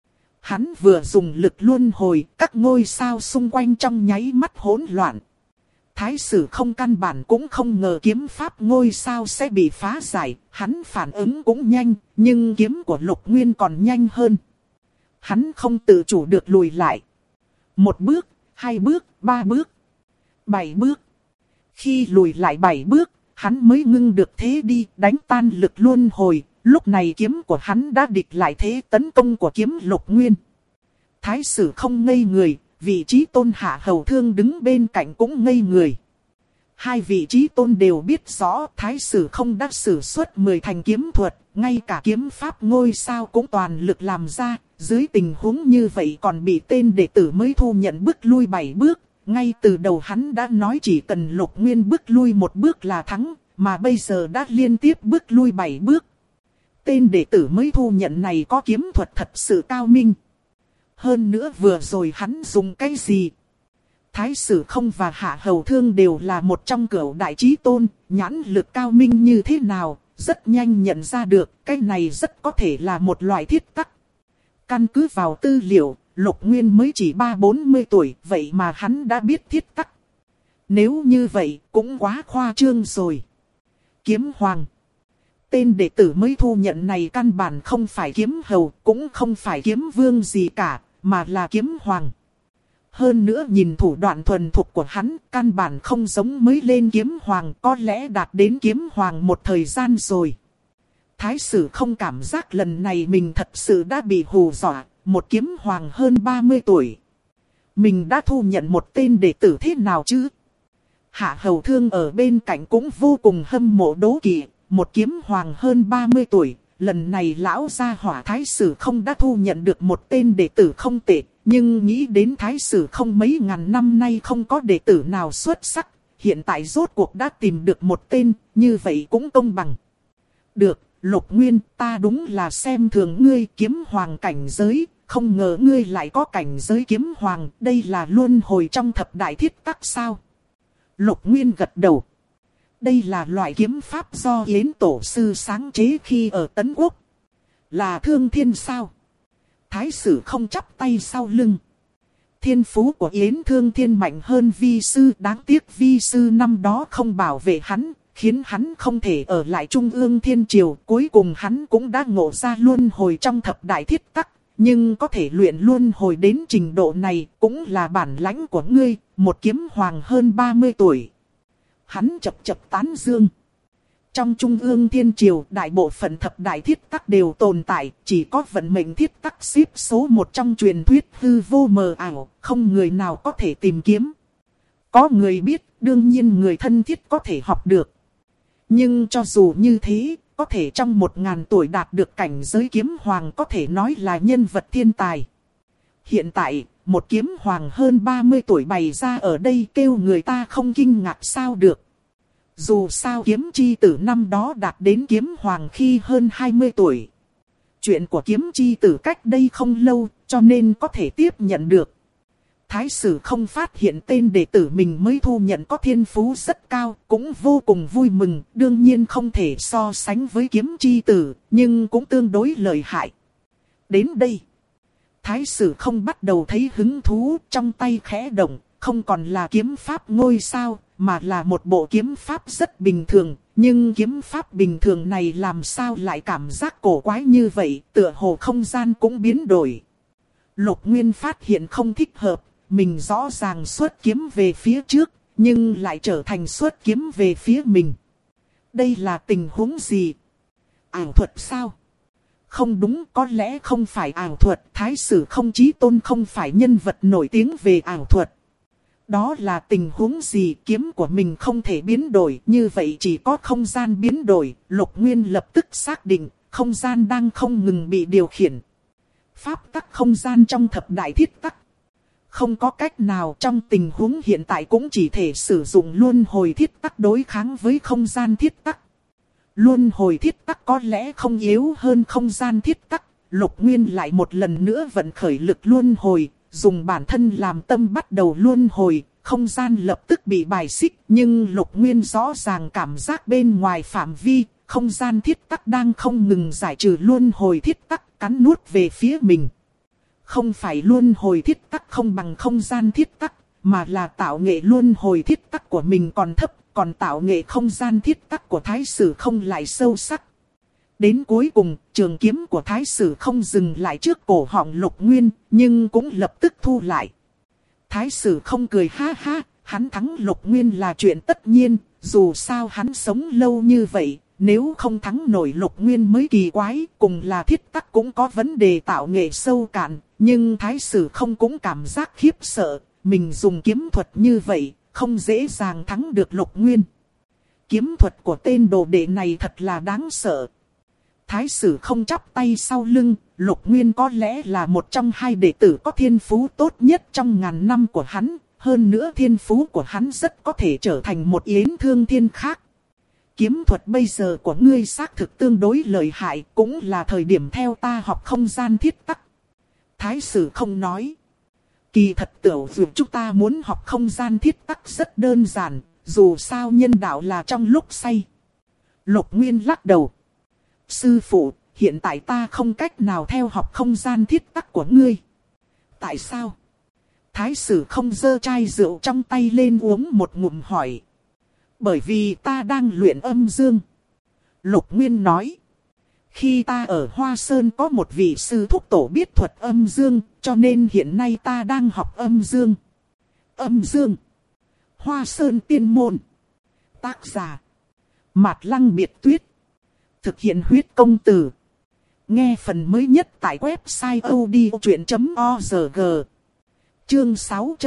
Hắn vừa dùng lực luân hồi, các ngôi sao xung quanh trong nháy mắt hỗn loạn. Thái sử không căn bản cũng không ngờ kiếm pháp ngôi sao sẽ bị phá giải, hắn phản ứng cũng nhanh, nhưng kiếm của Lục Nguyên còn nhanh hơn. Hắn không tự chủ được lùi lại. 1 bước, 2 bước, 3 bước, 7 bước. Khi lùi lại 7 bước, hắn mới ngưng được thế đi, đánh tan lực luân hồi. Lúc này kiếm của hắn đã địch lại thế tấn công của kiếm Lục Nguyên. Thái sử không ngây người, vị trí tôn Hạ Hầu Thương đứng bên cạnh cũng ngây người. Hai vị trí tôn đều biết rõ thái sử không đã sử xuất 10 thành kiếm thuật, ngay cả kiếm pháp ngôi sao cũng toàn lực làm ra. Dưới tình huống như vậy còn bị tên đệ tử mới thu nhận bước lui 7 bước. Ngay từ đầu hắn đã nói chỉ cần Lục Nguyên bước lui 1 bước là thắng, mà bây giờ đã liên tiếp bước lui 7 bước. Tên đệ tử mới thu nhận này có kiếm thuật thật sự cao minh. Hơn nữa vừa rồi hắn dùng cái gì? Thái sử không và Hạ Hầu Thương đều là một trong cửu đại chí tôn, nhãn lực cao minh như thế nào, rất nhanh nhận ra được, cái này rất có thể là một loại thiết tắc. Căn cứ vào tư liệu, Lục Nguyên mới chỉ 30-40 tuổi, vậy mà hắn đã biết thiết tắc. Nếu như vậy, cũng quá khoa trương rồi. Kiếm Hoàng. Tên đệ tử mới thu nhận này căn bản không phải kiếm hầu, cũng không phải kiếm vương gì cả, mà là kiếm hoàng. Hơn nữa nhìn thủ đoạn thuần thục của hắn, căn bản không giống mới lên kiếm hoàng, có lẽ đạt đến kiếm hoàng một thời gian rồi. Thái sử không cảm giác lần này mình thật sự đã bị hù dọa, một kiếm hoàng hơn 30 tuổi. Mình đã thu nhận một tên đệ tử thế nào chứ? Hạ Hầu Thương ở bên cạnh cũng vô cùng hâm mộ đố kỵ, một kiếm hoàng hơn 30 tuổi. Lần này lão gia hỏa thái sử không đã thu nhận được một tên đệ tử không tệ, nhưng nghĩ đến thái sử không mấy ngàn năm nay không có đệ tử nào xuất sắc, hiện tại rốt cuộc đã tìm được một tên, như vậy cũng công bằng. Được, Lục Nguyên, ta đúng là xem thường ngươi kiếm hoàng cảnh giới, không ngờ ngươi lại có cảnh giới kiếm hoàng, đây là luân hồi trong thập đại thiết tắc sao? Lục Nguyên gật đầu. Đây là loại kiếm pháp do Yến Tổ Sư sáng chế khi ở Tấn Quốc. Là Thương Thiên sao? Thái sử không chắp tay sau lưng. Thiên phú của Yến Thương Thiên mạnh hơn vi sư, đáng tiếc vi sư năm đó không bảo vệ hắn, khiến hắn không thể ở lại Trung ương Thiên Triều. Cuối cùng hắn cũng đã ngộ ra luân hồi trong thập đại thiết tắc, nhưng có thể luyện luân hồi đến trình độ này cũng là bản lãnh của ngươi, một kiếm hoàng hơn 30 tuổi. Hắn chập chập tán dương. Trong Trung ương Thiên Triều, đại bộ phận thập đại thiết tắc đều tồn tại, chỉ có vận mệnh thiết tắc xếp số 1 trong truyền thuyết hư vô mờ ảo, không người nào có thể tìm kiếm. Có người biết, đương nhiên người thân thiết có thể học được. Nhưng cho dù như thế, có thể trong 1000 tuổi đạt được cảnh giới kiếm hoàng có thể nói là nhân vật thiên tài. Hiện tại, một kiếm hoàng hơn 30 tuổi bày ra ở đây kêu người ta không kinh ngạc sao được. Dù sao kiếm chi tử năm đó đạt đến kiếm hoàng khi hơn 20 tuổi. Chuyện của kiếm chi tử cách đây không lâu, cho nên có thể tiếp nhận được. Thái sử không phát hiện tên đệ tử mình mới thu nhận có thiên phú rất cao, cũng vô cùng vui mừng, đương nhiên không thể so sánh với kiếm chi tử, nhưng cũng tương đối lợi hại. Đến đây, Thái sử không bắt đầu thấy hứng thú, trong tay khẽ động, không còn là kiếm pháp ngôi sao, mà là một bộ kiếm pháp rất bình thường, nhưng kiếm pháp bình thường này làm sao lại cảm giác cổ quái như vậy, tựa hồ không gian cũng biến đổi. Lục Nguyên phát hiện không thích hợp, mình rõ ràng xuất kiếm về phía trước, nhưng lại trở thành xuất kiếm về phía mình. Đây là tình huống gì? Ảo thuật sao? Không đúng, có lẽ không phải ảo thuật, Thái sử không chí tôn không phải nhân vật nổi tiếng về ảo thuật. Đó là tình huống gì? Kiếm của mình không thể biến đổi, như vậy chỉ có không gian biến đổi. Lục Nguyên lập tức xác định, không gian đang không ngừng bị điều khiển. Pháp tắc không gian trong thập đại thiết tắc. Không có cách nào, trong tình huống hiện tại cũng chỉ thể sử dụng luân hồi thiết tắc đối kháng với không gian thiết tắc. Luân hồi thiết tắc có lẽ không yếu hơn không gian thiết tắc. Lục Nguyên lại một lần nữa vận khởi lực luân hồi, dùng bản thân làm tâm bắt đầu luân hồi, không gian lập tức bị bài xích. Nhưng Lục Nguyên rõ ràng cảm giác bên ngoài phạm vi, không gian thiết tắc đang không ngừng giải trừ luân hồi thiết tắc, cắn nuốt về phía mình. Không phải luân hồi thiết tắc không bằng không gian thiết tắc, mà là tạo nghệ luân hồi thiết tắc của mình còn thấp, còn tạo nghệ không gian thiết tắc của Thái sử không lại sâu sắc. Đến cuối cùng, trường kiếm của Thái sử không dừng lại trước cổ họng Lục Nguyên, nhưng cũng lập tức thu lại. Thái sử không cười ha ha, hắn thắng Lục Nguyên là chuyện tất nhiên, dù sao hắn sống lâu như vậy, nếu không thắng nổi Lục Nguyên mới kỳ quái, cùng là thiết tắc cũng có vấn đề tạo nghệ sâu cạn, nhưng Thái sử không cũng cảm giác khiếp sợ, mình dùng kiếm thuật như vậy, không dễ dàng thắng được Lục Nguyên. Kiếm thuật của tên đồ đệ này thật là đáng sợ. Thái sử không chắp tay sau lưng, Lục Nguyên có lẽ là một trong hai đệ tử có thiên phú tốt nhất trong ngàn năm của hắn, hơn nữa thiên phú của hắn rất có thể trở thành một Yến Thương Thiên khác. Kiếm thuật bây giờ của ngươi xác thực tương đối lợi hại, cũng là thời điểm theo ta học không gian thiết tắc. Thái sử không nói. Kỳ thật tiểu dược chúng ta muốn học không gian thiết tắc rất đơn giản, dù sao nhân đạo là trong lúc say. Lục Nguyên lắc đầu. Sư phụ, hiện tại ta không cách nào theo học không gian thiết tắc của ngươi. Tại sao? Thái sử không giơ chai rượu trong tay lên uống một ngụm hỏi. Bởi vì ta đang luyện âm dương. Lục Nguyên nói. Khi ta ở Hoa Sơn có một vị sư thúc tổ biết thuật âm dương, cho nên hiện nay ta đang học âm dương. Âm dương. Hoa Sơn tiên môn. Tác giả. Mạt Lăng Biệt Tuyết. Thực hiện huyết công từ. Nghe phần mới nhất tại website odchuyện.org. Chương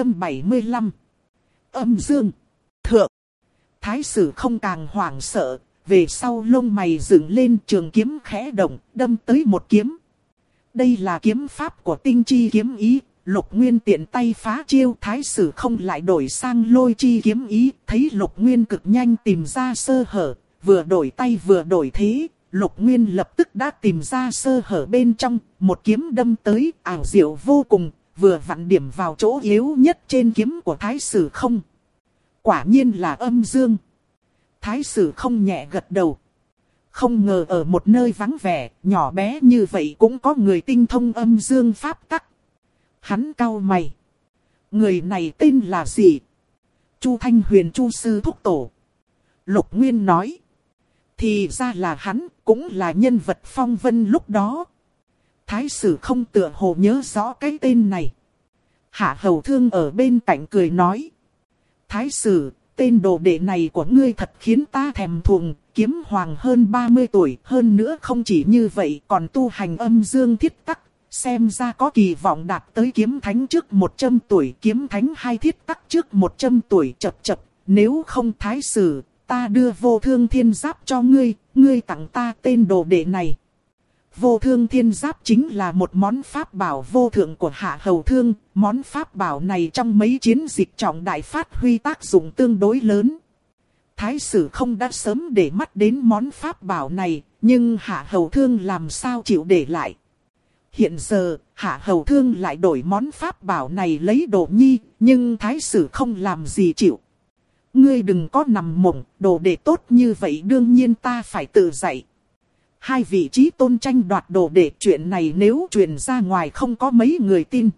675. Âm dương. Thượng. Thái sử không càng hoảng sợ, về sau lông mày dựng lên, trường kiếm khẽ động, đâm tới một kiếm. Đây là kiếm pháp của tinh chi kiếm ý, Lục Nguyên tiện tay phá chiêu, Thái sử không lại đổi sang lôi chi kiếm ý, thấy Lục Nguyên cực nhanh tìm ra sơ hở, vừa đổi tay vừa đổi thế, Lục Nguyên lập tức đã tìm ra sơ hở bên trong, một kiếm đâm tới, ảo diệu vô cùng, vừa vặn điểm vào chỗ yếu nhất trên kiếm của Thái sử không. Quả nhiên là âm dương. Thái sử không nhẹ gật đầu. Không ngờ ở một nơi vắng vẻ, nhỏ bé như vậy cũng có người tinh thông âm dương pháp tắc. Hắn cau mày. Người này tên là gì? Chu Thanh Huyền Chu sư thúc tổ. Lục Nguyên nói. Thì ra là hắn, cũng là nhân vật phong vân lúc đó. Thái sử không tựa hồ nhớ rõ cái tên này. Hạ Hầu Thương ở bên cạnh cười nói. Thái sử, tên đồ đệ này của ngươi thật khiến ta thèm thuồng, kiếm hoàng hơn 30 tuổi, hơn nữa không chỉ như vậy còn tu hành âm dương thiết tắc, xem ra có kỳ vọng đạt tới kiếm thánh trước 100 tuổi, kiếm thánh hai thiết tắc trước 100 tuổi, chập chập, nếu không Thái sử, ta đưa vô thương thiên giáp cho ngươi, ngươi tặng ta tên đồ đệ này. Vô thương thiên giáp chính là một món pháp bảo vô thượng của Hạ Hầu Thương. Món pháp bảo này trong mấy chiến dịch trọng đại phát huy tác dụng tương đối lớn. Thái sử không đã sớm để mắt đến món pháp bảo này, nhưng Hạ Hầu Thương làm sao chịu để lại. Hiện giờ, Hạ Hầu Thương lại đổi món pháp bảo này lấy Đồ Nhi, nhưng thái sử không làm gì chịu. Ngươi đừng có nằm mộng, đồ đệ tốt như vậy đương nhiên ta phải tự dạy. Hai vị chí tôn tranh đoạt đồ đệ, chuyện này nếu truyền ra ngoài không có mấy người tin.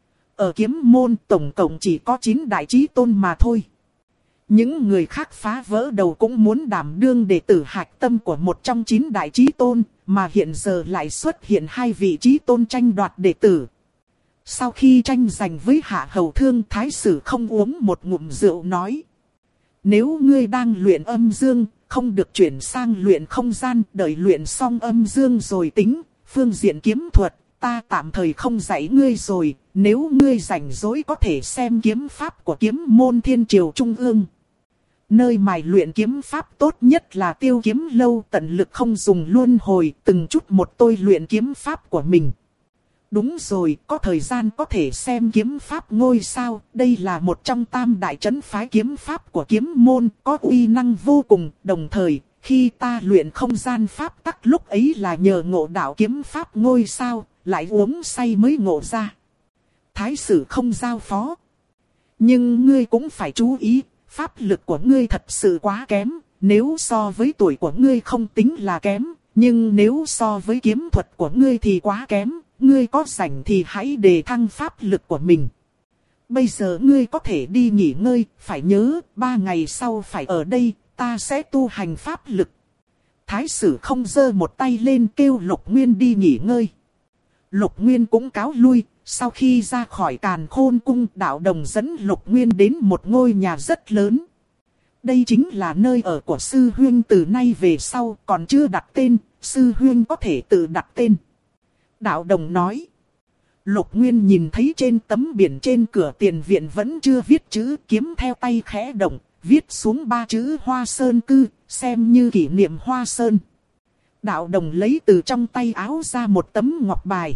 Ở kiếm môn tổng cộng chỉ có 9 đại chí tôn mà thôi. Những người khác phá vỡ đầu cũng muốn đảm đương đệ tử hạch tâm của một trong 9 đại chí tôn, mà hiện giờ lại xuất hiện hai vị chí tôn tranh đoạt đệ tử. Sau khi tranh giành với Hạ Hầu Thương, thái sử không uống một ngụm rượu nói: nếu ngươi đang luyện âm dương, không được chuyển sang luyện không gian, đợi luyện xong âm dương rồi tính. Phương diện kiếm thuật, ta tạm thời không dạy ngươi rồi, nếu ngươi rảnh rỗi có thể xem kiếm pháp của kiếm môn Thiên Triều Trung ương. Nơi mài luyện kiếm pháp tốt nhất là Tiêu Kiếm Lâu, tận lực không dùng luân hồi, từng chút một tôi luyện kiếm pháp của mình. Đúng rồi, có thời gian có thể xem kiếm pháp ngôi sao, đây là một trong tam đại trấn phái kiếm pháp của kiếm môn, có uy năng vô cùng, đồng thời, khi ta luyện không gian pháp tắc lúc ấy là nhờ ngộ đạo kiếm pháp ngôi sao, lại uống say mới ngộ ra. Thái sử không giao phó. Nhưng ngươi cũng phải chú ý, pháp lực của ngươi thật sự quá kém, nếu so với tuổi của ngươi không tính là kém, nhưng nếu so với kiếm thuật của ngươi thì quá kém. Ngươi có rảnh thì hãy đề thăng pháp lực của mình. Bây giờ ngươi có thể đi nghỉ ngơi, phải nhớ 3 ngày sau phải ở đây, ta sẽ tu hành pháp lực. Thái sử không giơ một tay lên kêu Lục Nguyên đi nghỉ ngơi. Lục Nguyên cũng cáo lui, sau khi ra khỏi Càn Khôn Cung, Đạo Đồng dẫn Lục Nguyên đến một ngôi nhà rất lớn. Đây chính là nơi ở của sư huynh, từ nay về sau còn chưa đặt tên, sư huynh có thể tự đặt tên. Đạo Đồng nói. Lục Nguyên nhìn thấy trên tấm biển trên cửa tiền viện vẫn chưa viết chữ, kiếm theo tay khẽ động, viết xuống 3 chữ Hoa Sơn Cư, xem như kỷ niệm Hoa Sơn. Đạo Đồng lấy từ trong tay áo ra một tấm ngọc bài.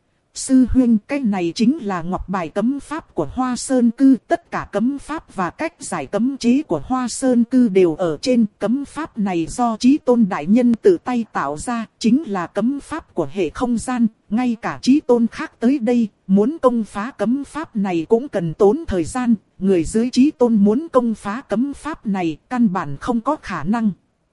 Sư huynh, cái này chính là ngọc bài cấm pháp của Hoa Sơn Cư. Tất cả cấm pháp và cách giải cấm chế của Hoa Sơn Cư đều ở trên. Cấm pháp này do Chí Tôn Đại Nhân tự tay tạo ra, chính là cấm pháp của hệ không gian. Ngay cả Chí Tôn khác tới đây, muốn công phá cấm pháp này cũng cần tốn thời gian. Người dưới Chí Tôn muốn công phá cấm pháp này, căn bản không có khả năng.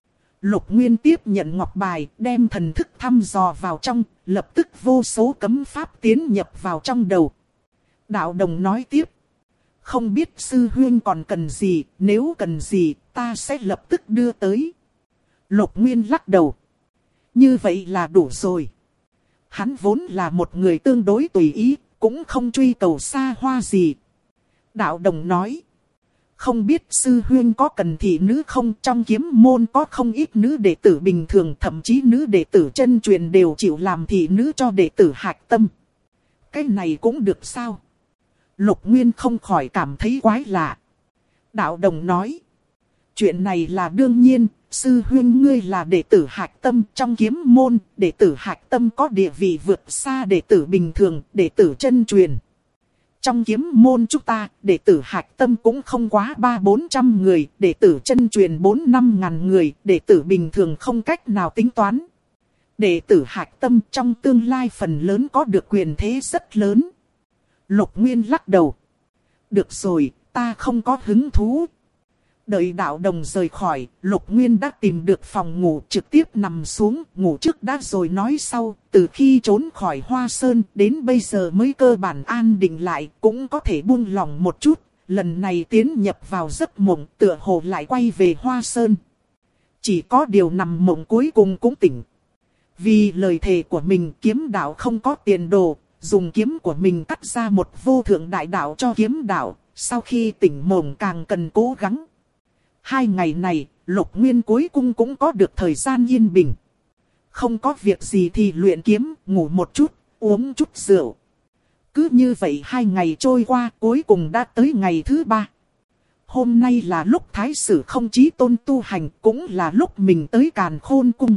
Lục Nguyên tiếp nhận ngọc bài, đem thần thức thăm dò vào trong, lập tức vô số cấm pháp tiến nhập vào trong đầu. Đạo Đồng nói tiếp. Không biết sư huynh còn cần gì, nếu cần gì, ta sẽ lập tức đưa tới. Lục Nguyên lắc đầu. Như vậy là đủ rồi. Hắn vốn là một người tương đối tùy ý, cũng không truy cầu xa hoa gì. Đạo Đồng nói. Không biết sư huynh có cần thị nữ không? Trong kiếm môn có không ít nữ đệ tử bình thường, thậm chí nữ đệ tử chân truyền đều chịu làm thị nữ cho đệ tử hạch tâm. Cái này cũng được sao? Lục Nguyên không khỏi cảm thấy quái lạ. Đạo Đồng nói. Chuyện này là đương nhiên, sư huynh ngươi là đệ tử hạch tâm trong kiếm môn, đệ tử hạch tâm có địa vị vượt xa đệ tử bình thường, đệ tử chân truyền. Trong kiếm môn chúng ta, đệ tử hạch tâm cũng không quá 300-400 người, đệ tử chân truyền 4-5 ngàn người, đệ tử bình thường không cách nào tính toán. Đệ tử hạch tâm trong tương lai phần lớn có được quyền thế rất lớn. Lục Nguyên lắc đầu. Được rồi, ta không có hứng thú. Đợi Đạo Đồng rời khỏi, Lục Nguyên đã tìm được phòng ngủ, trực tiếp nằm xuống, ngủ trước đã rồi nói sau. Từ khi trốn khỏi Hoa Sơn đến bây giờ mới cơ bản an định lại, cũng có thể buông lòng một chút. Lần này tiến nhập vào giấc mộng, tựa hồ lại quay về Hoa Sơn. Chỉ có điều nằm mộng cuối cùng cũng tỉnh. Vì lời thề của mình, kiếm đạo không có tiền đồ, dùng kiếm của mình cắt ra một vô thượng đại đạo cho kiếm đạo. Sau khi tỉnh mộng càng cần cố gắng. 2 ngày này, Lục Nguyên cuối cùng cũng có được thời gian yên bình. Không có việc gì thì luyện kiếm, ngủ một chút, uống chút rượu. Cứ như vậy 2 ngày trôi qua, cuối cùng đã tới ngày thứ 3. Hôm nay là lúc Thái sử không Chí Tôn tu hành, cũng là lúc mình tới Càn Khôn Cung.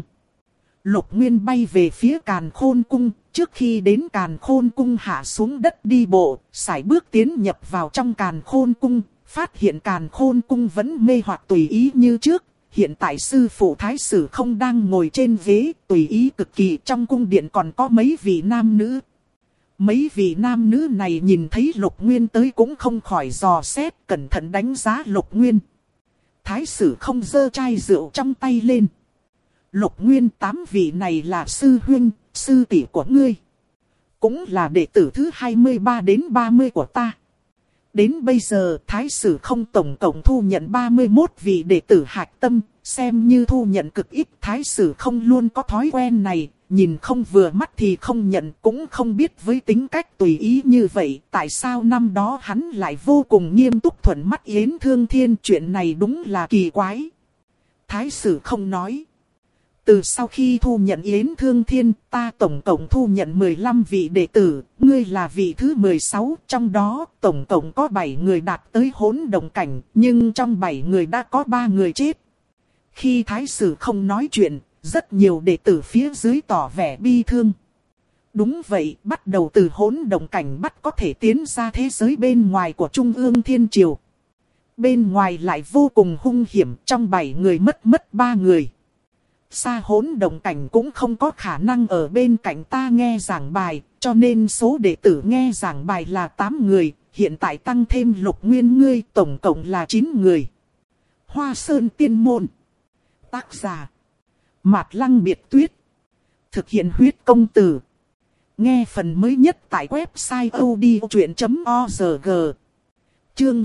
Lục Nguyên bay về phía Càn Khôn Cung, trước khi đến Càn Khôn Cung hạ xuống đất đi bộ, sải bước tiến nhập vào trong Càn Khôn Cung. Phát hiện Càn Khôn Cung vẫn mê hoặc tùy ý như trước, hiện tại sư phụ thái sử không đang ngồi trên ghế, tùy ý cực kỳ, trong cung điện còn có mấy vị nam nữ. Mấy vị nam nữ này nhìn thấy Lục Nguyên tới cũng không khỏi dò xét, cẩn thận đánh giá Lục Nguyên. Thái sử không giơ chai rượu trong tay lên. Lục Nguyên, 8 vị này là sư huynh, sư tỷ của ngươi. Cũng là đệ tử thứ 23 đến 30 của ta. Đến bây giờ thái sử không tổng cộng thu nhận 31 vị đệ tử hạch tâm, xem như thu nhận cực ít. Thái sử không luôn có thói quen này, nhìn không vừa mắt thì không nhận, cũng không biết với tính cách tùy ý như vậy, tại sao năm đó hắn lại vô cùng nghiêm túc thuận mắt Yến Thương Thiên, chuyện này đúng là kỳ quái. Thái sử không nói. Từ sau khi thu nhận Yến Thương Thiên, ta tổng cộng thu nhận 15 vị đệ tử, ngươi là vị thứ 16, trong đó tổng cộng có 7 người đạt tới hỗn động cảnh, nhưng trong 7 người đã có 3 người chết. Khi thái sử không nói chuyện, rất nhiều đệ tử phía dưới tỏ vẻ bi thương. Đúng vậy, bắt đầu từ hỗn động cảnh bắt có thể tiến ra thế giới bên ngoài của Trung ương Thiên Triều. Bên ngoài lại vô cùng hung hiểm, trong 7 người mất 3 người. Xa hỗn động cảnh cũng không có khả năng ở bên cạnh ta nghe giảng bài, cho nên số đệ tử nghe giảng bài là 8 người, hiện tại tăng thêm Lục Nguyên ngươi, tổng cộng là 9 người. Hoa Sơn Tiên Môn. Tác giả Mạt Lăng Biệt Tuyết. Thực hiện huyết công từ. Nghe phần mới nhất tại website odchuyện.org. Chương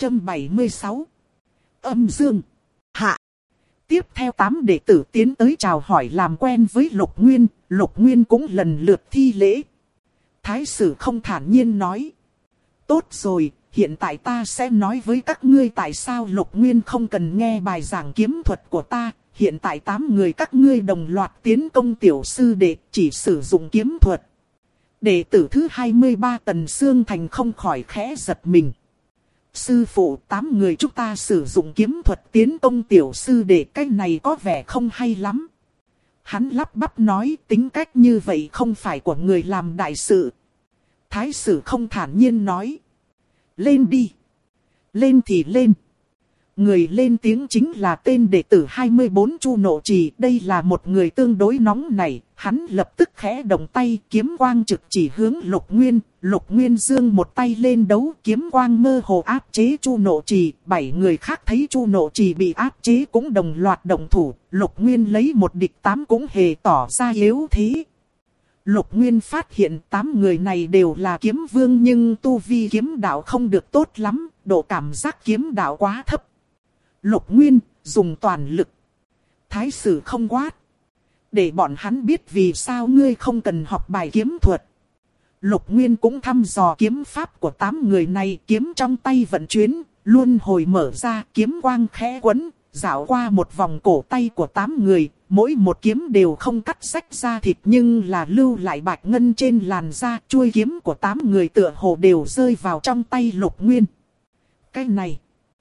676. Âm Dương. Hạ. Tiếp theo 8 đệ tử tiến tới chào hỏi làm quen với Lục Nguyên, Lục Nguyên cũng lần lượt thi lễ. Thái sử không thản nhiên nói. Tốt rồi, hiện tại ta sẽ nói với các ngươi tại sao Lục Nguyên không cần nghe bài giảng kiếm thuật của ta. Hiện tại 8 người các ngươi đồng loạt tiến công tiểu sư đệ, chỉ sử dụng kiếm thuật. Đệ tử thứ 23 Tần Sương Thành không khỏi khẽ giật mình. Sư phụ, 8 người chúng ta sử dụng kiếm thuật tiến công tiểu sư đệ, cái này có vẻ không hay lắm. Hắn lắp bắp nói, tính cách như vậy không phải của người làm đại sự. Thái sử không thản nhiên nói. Lên đi. Lên thì lên. Người lên tiếng chính là tên đệ tử 24 Chu Nộ Trì. Đây là một người tương đối nóng nảy. Hắn lập tức khẽ động tay, kiếm quang trực chỉ hướng Lục Nguyên. Lục Nguyên giương một tay lên đấu, kiếm quang mơ hồ áp chế Chu Nộ Trì. 7 người khác thấy Chu Nộ Trì bị áp chế cũng đồng loạt động thủ. Lục Nguyên lấy 1 địch 8 cũng hề tỏ ra yếu thế. Lục Nguyên phát hiện 8 người này đều là kiếm vương, nhưng tu vi kiếm đạo không được tốt lắm, độ cảm giác kiếm đạo quá thấp. Lục Nguyên, dùng toàn lực. Thái sử không quát. Để bọn hắn biết vì sao ngươi không cần học bài kiếm thuật. Lục Nguyên cũng thăm dò kiếm pháp của 8 người này, kiếm trong tay vận chuyển, luôn hồi mở ra, kiếm quang khẽ quấn, dạo qua một vòng cổ tay của 8 người, mỗi một kiếm đều không cắt rách da thịt nhưng là lưu lại bạch ngân trên làn da, chuôi kiếm của 8 người tựa hồ đều rơi vào trong tay Lục Nguyên. Cái này,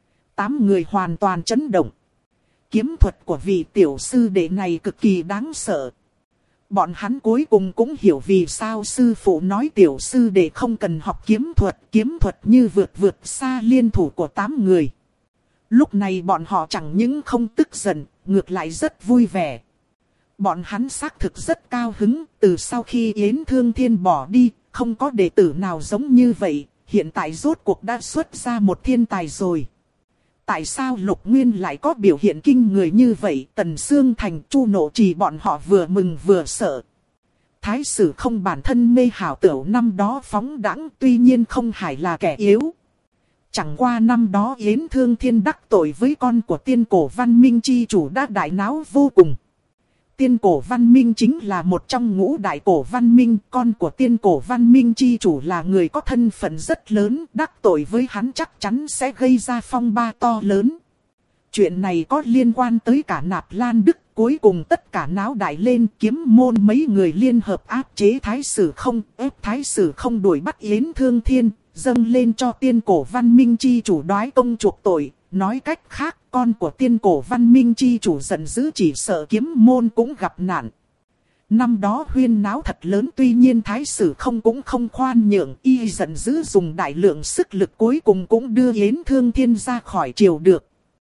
8 người hoàn toàn chấn động. Kiếm thuật của vị tiểu sư đệ này cực kỳ đáng sợ. Bọn hắn cuối cùng cũng hiểu vì sao sư phụ nói tiểu sư đệ không cần học kiếm thuật như vượt xa liên thủ của 8 người. Lúc này bọn họ chẳng những không tức giận, ngược lại rất vui vẻ. Bọn hắn xác thực rất cao hứng, từ sau khi Yến Thương Thiên bỏ đi, không có đệ tử nào giống như vậy, hiện tại rốt cuộc đã xuất ra một thiên tài rồi. Tại sao Lục Nguyên lại có biểu hiện kinh người như vậy? Tần Sương Thành, Chu Nộ Trì bọn họ vừa mừng vừa sợ. Thái sử không bản thân mê hảo tửu năm đó phóng đãng, tuy nhiên không phải là kẻ yếu. Chẳng qua năm đó Yến Thương Thiên đắc tội với con của tiên cổ văn minh chi chủ đã đại náo vô cùng. Tiên cổ văn minh chính là một trong ngũ đại cổ văn minh, con của tiên cổ văn minh chi chủ là người có thân phận rất lớn, đắc tội với hắn chắc chắn sẽ gây ra phong ba to lớn. Chuyện này có liên quan tới cả Nạp Lan Đức, cuối cùng tất cả náo đại lên, kiếm môn mấy người liên hợp áp chế thái sử không, ép thái sử không đuổi bắt Yến Thương Thiên, dâng lên cho tiên cổ văn minh chi chủ đoái công chuộc tội. Nói cách khác, con của tiên cổ văn minh chi chủ giận dữ chỉ sợ kiếm môn cũng gặp nạn. Năm đó huyên náo thật lớn, tuy nhiên thái sử không cũng không khoan nhượng, y giận dữ dùng đại lượng sức lực cuối cùng cũng đưa Yến Thương Thiên ra khỏi triều được.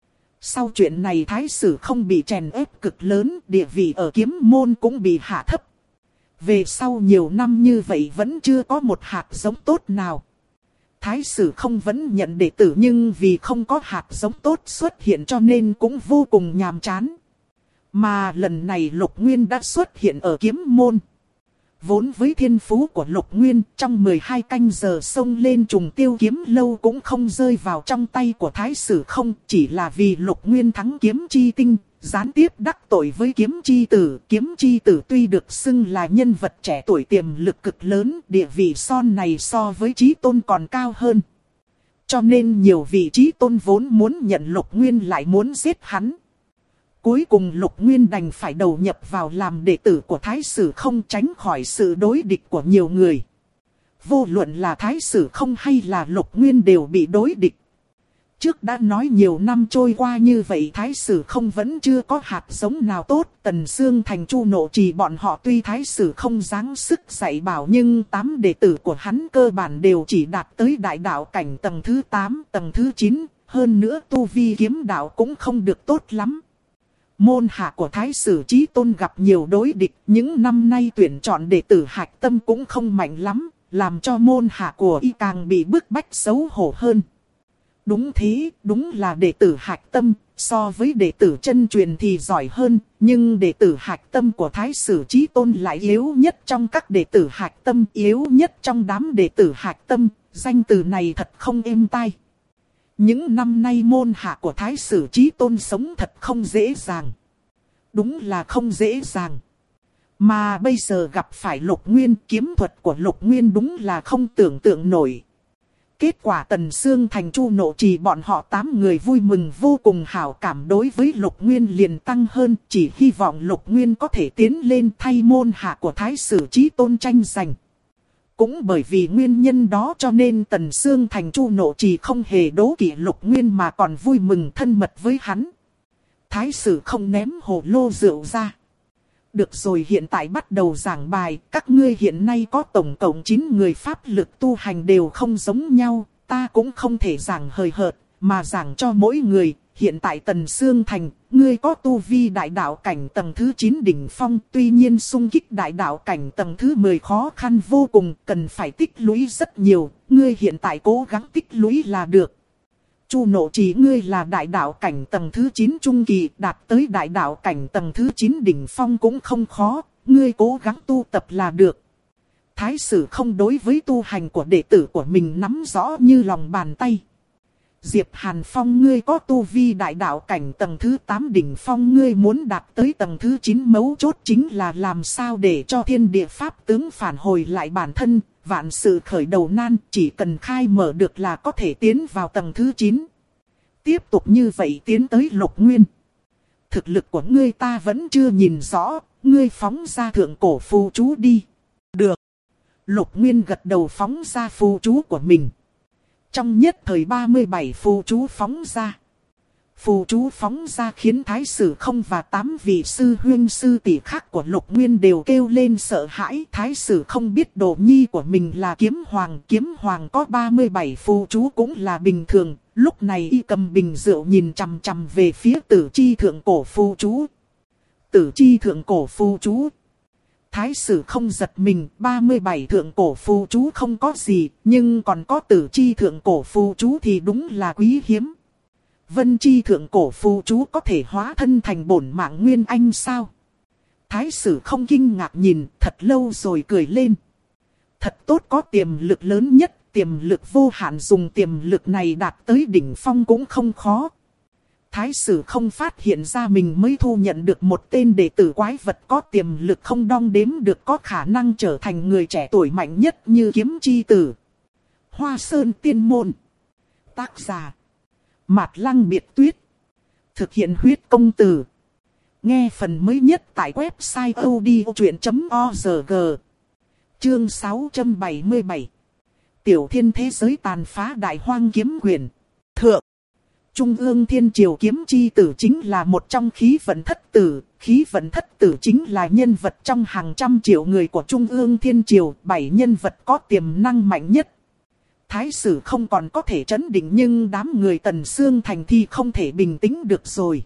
Sau chuyện này Thái Sử không bị chèn ép cực lớn, địa vị ở kiếm môn cũng bị hạ thấp. Về sau nhiều năm như vậy vẫn chưa có một hạt giống tốt nào. Thái Sử không vẫn nhận đệ tử nhưng vì không có hạt giống tốt xuất hiện cho nên cũng vô cùng nhàm chán. Mà lần này Lục Nguyên đã xuất hiện ở kiếm môn. Vốn với thiên phú của Lục Nguyên, trong 12 canh giờ xông lên Trùng Tiêu Kiếm Lâu cũng không rơi vào trong tay của Thái Sử không, chỉ là vì Lục Nguyên thắng Kiếm Chi Tinh, gián tiếp đắc tội với Kiếm Chi Tử. Kiếm Chi Tử tuy được xưng là nhân vật trẻ tuổi tiềm lực cực lớn, địa vị son này so với Chí Tôn còn cao hơn. Cho nên nhiều vị Chí Tôn vốn muốn nhận Lục Nguyên lại muốn giết hắn. Cuối cùng Lục Nguyên đành phải đầu nhập vào làm đệ tử của Thái Sử không, tránh khỏi sự đối địch của nhiều người. Vô luận là Thái Sử không hay là Lục Nguyên đều bị đối địch. Trước đã nói nhiều năm trôi qua như vậy Thái Sử không vẫn chưa có hạt giống nào tốt. Tần Xương Thành Chu Nộ Trì bọn họ tuy Thái Sử không dáng sức dạy bảo nhưng 8 đệ tử của hắn cơ bản đều chỉ đạt tới đại đạo cảnh tầng thứ 8, tầng thứ 9. Hơn nữa tu vi kiếm đạo cũng không được tốt lắm. Môn hạ của Thái Sử Chí Tôn gặp nhiều đối địch, những năm nay tuyển chọn đệ tử hạch tâm cũng không mạnh lắm, làm cho môn hạ của y càng bị bức bách xấu hổ hơn. Đúng thế, đúng là đệ tử hạch tâm, so với đệ tử chân truyền thì giỏi hơn, nhưng đệ tử hạch tâm của Thái Sử Chí Tôn lại yếu nhất trong các đệ tử hạch tâm, yếu nhất trong đám đệ tử hạch tâm, danh từ này thật không êm tai. Những năm nay môn hạ của Thái Sử Chí Tôn sống thật không dễ dàng. Đúng là không dễ dàng. Mà bây giờ gặp phải Lục Nguyên, kiếm thuật của Lục Nguyên đúng là không tưởng tượng nổi. Kết quả Tần Xương Thành Chu Nộ Trì bọn họ 8 người vui mừng vô cùng, hảo cảm đối với Lục Nguyên liền tăng hơn, chỉ hy vọng Lục Nguyên có thể tiến lên thay môn hạ của Thái Sử Chí Tôn tranh giành. Cũng bởi vì nguyên nhân đó cho nên Tần Xương Thành Chu Nộ Trì không hề đố kỵ Lục Nguyên mà còn vui mừng thân mật với hắn. Thái Sử không ném hồ lô rượu ra. Được rồi, hiện tại bắt đầu giảng bài, các ngươi hiện nay có tổng cộng 9 người pháp lực tu hành đều không giống nhau, ta cũng không thể giảng hời hợt, mà giảng cho mỗi người. Hiện tại Tần Xương Thành, ngươi có tu vi đại đạo cảnh tầng thứ 9 đỉnh phong, tuy nhiên xung kích đại đạo cảnh tầng thứ 10 khó khăn vô cùng, cần phải tích lũy rất nhiều, ngươi hiện tại cố gắng tích lũy là được. Chu Nộ Trì, ngươi là đại đạo cảnh tầng thứ 9 trung kỳ, đạt tới đại đạo cảnh tầng thứ 9 đỉnh phong cũng không khó, ngươi cố gắng tu tập là được. Thái Sử không đối với tu hành của đệ tử của mình nắm rõ như lòng bàn tay. Diệp Hàn Phong, ngươi có tu vi đại đạo cảnh tầng thứ 8 đỉnh phong, ngươi muốn đạt tới tầng thứ 9, mấu chốt chính là làm sao để cho thiên địa pháp tướng phản hồi lại bản thân, vạn sự khởi đầu nan, chỉ cần khai mở được là có thể tiến vào tầng thứ 9. Tiếp tục như vậy tiến tới Lục Nguyên. Thực lực của ngươi ta vẫn chưa nhìn rõ, ngươi phóng ra thượng cổ phù chú đi. Được. Lục Nguyên gật đầu phóng ra phù chú của mình. Trong nhất thời 37 phù chú phóng ra. Phù chú phóng ra khiến Thái Sử không và 8 vị sư huynh sư tỷ khác của Lục Nguyên đều kêu lên sợ hãi. Thái Sử không biết đồ nhi của mình là kiếm hoàng có 37 phù chú cũng là bình thường. Lúc này y cầm bình rượu nhìn chằm chằm về phía Tử Chi thượng cổ phù chú. Tử Chi thượng cổ phù chú. Thái Sử không giật mình, 37 thượng cổ phù chú không có gì, nhưng còn có Tử Chi thượng cổ phù chú thì đúng là quý hiếm. Vân Chi thượng cổ phù chú có thể hóa thân thành bổn mạng nguyên anh sao? Thái Sử không kinh ngạc nhìn, thật lâu rồi cười lên. Thật tốt, có tiềm lực lớn nhất, tiềm lực vô hạn, dùng tiềm lực này đạt tới đỉnh phong cũng không khó. Thái Sử không phát hiện ra mình mới thu nhận được một tên đệ tử quái vật có tiềm lực không đong đếm được, có khả năng trở thành người trẻ tuổi mạnh nhất như Kiếm Chi Tử. Hoa Sơn Tiên Môn. Tác giả Mạt Lăng Biệt Tuyết. Thực hiện huyết công từ. Nghe phần mới nhất tại website odchuyện.org. Chương 677. Tiểu Thiên thế giới tàn phá đại hoang kiếm quyền. Thượng. Trung ương Thiên Triều Kiếm Chi Tử chính là một trong khí vận thất tử. Khí vận thất tử chính là nhân vật trong hàng trăm triệu người của Trung ương Thiên Triều, 7 nhân vật có tiềm năng mạnh nhất. Thái sử không còn có thể trấn định nhưng đám người Tần Xương Thành thì không thể bình tĩnh được rồi.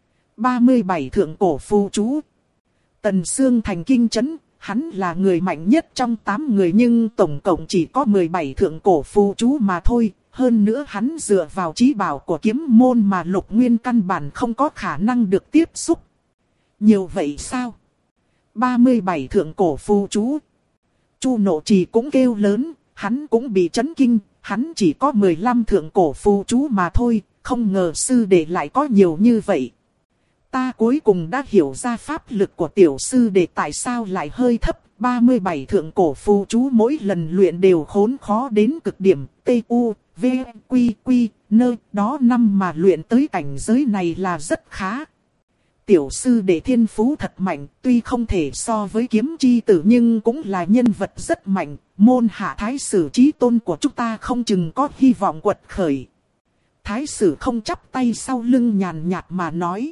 37 thượng cổ phù chú. Tần Xương Thành kinh chấn, hắn là người mạnh nhất trong 8 người nhưng tổng cộng chỉ có 17 thượng cổ phù chú mà thôi. Hơn nữa hắn dựa vào chí bảo của kiếm môn mà Lục Nguyên căn bản không có khả năng được tiếp xúc. Nhiều vậy sao? 37 thượng cổ phù chú. Chu Nộ Trì cũng kêu lớn, hắn cũng bị chấn kinh, hắn chỉ có 15 thượng cổ phù chú mà thôi, không ngờ sư đệ lại có nhiều như vậy. Ta cuối cùng đã hiểu ra pháp lực của tiểu sư đệ tại sao lại hơi thấp. 37 thượng cổ phù chú mỗi lần luyện đều khốn khó đến cực điểm. T.U. V. Quy. Quy. Nơ. Đó năm mà luyện tới cảnh giới này là rất khá. Tiểu sư đệ thiên phú thật mạnh. Tuy không thể so với kiếm chi tử nhưng cũng là nhân vật rất mạnh. Môn hạ thái sử chí tôn của chúng ta không chừng có hy vọng quật khởi. Thái sử không chắp tay sau lưng nhàn nhạt mà nói.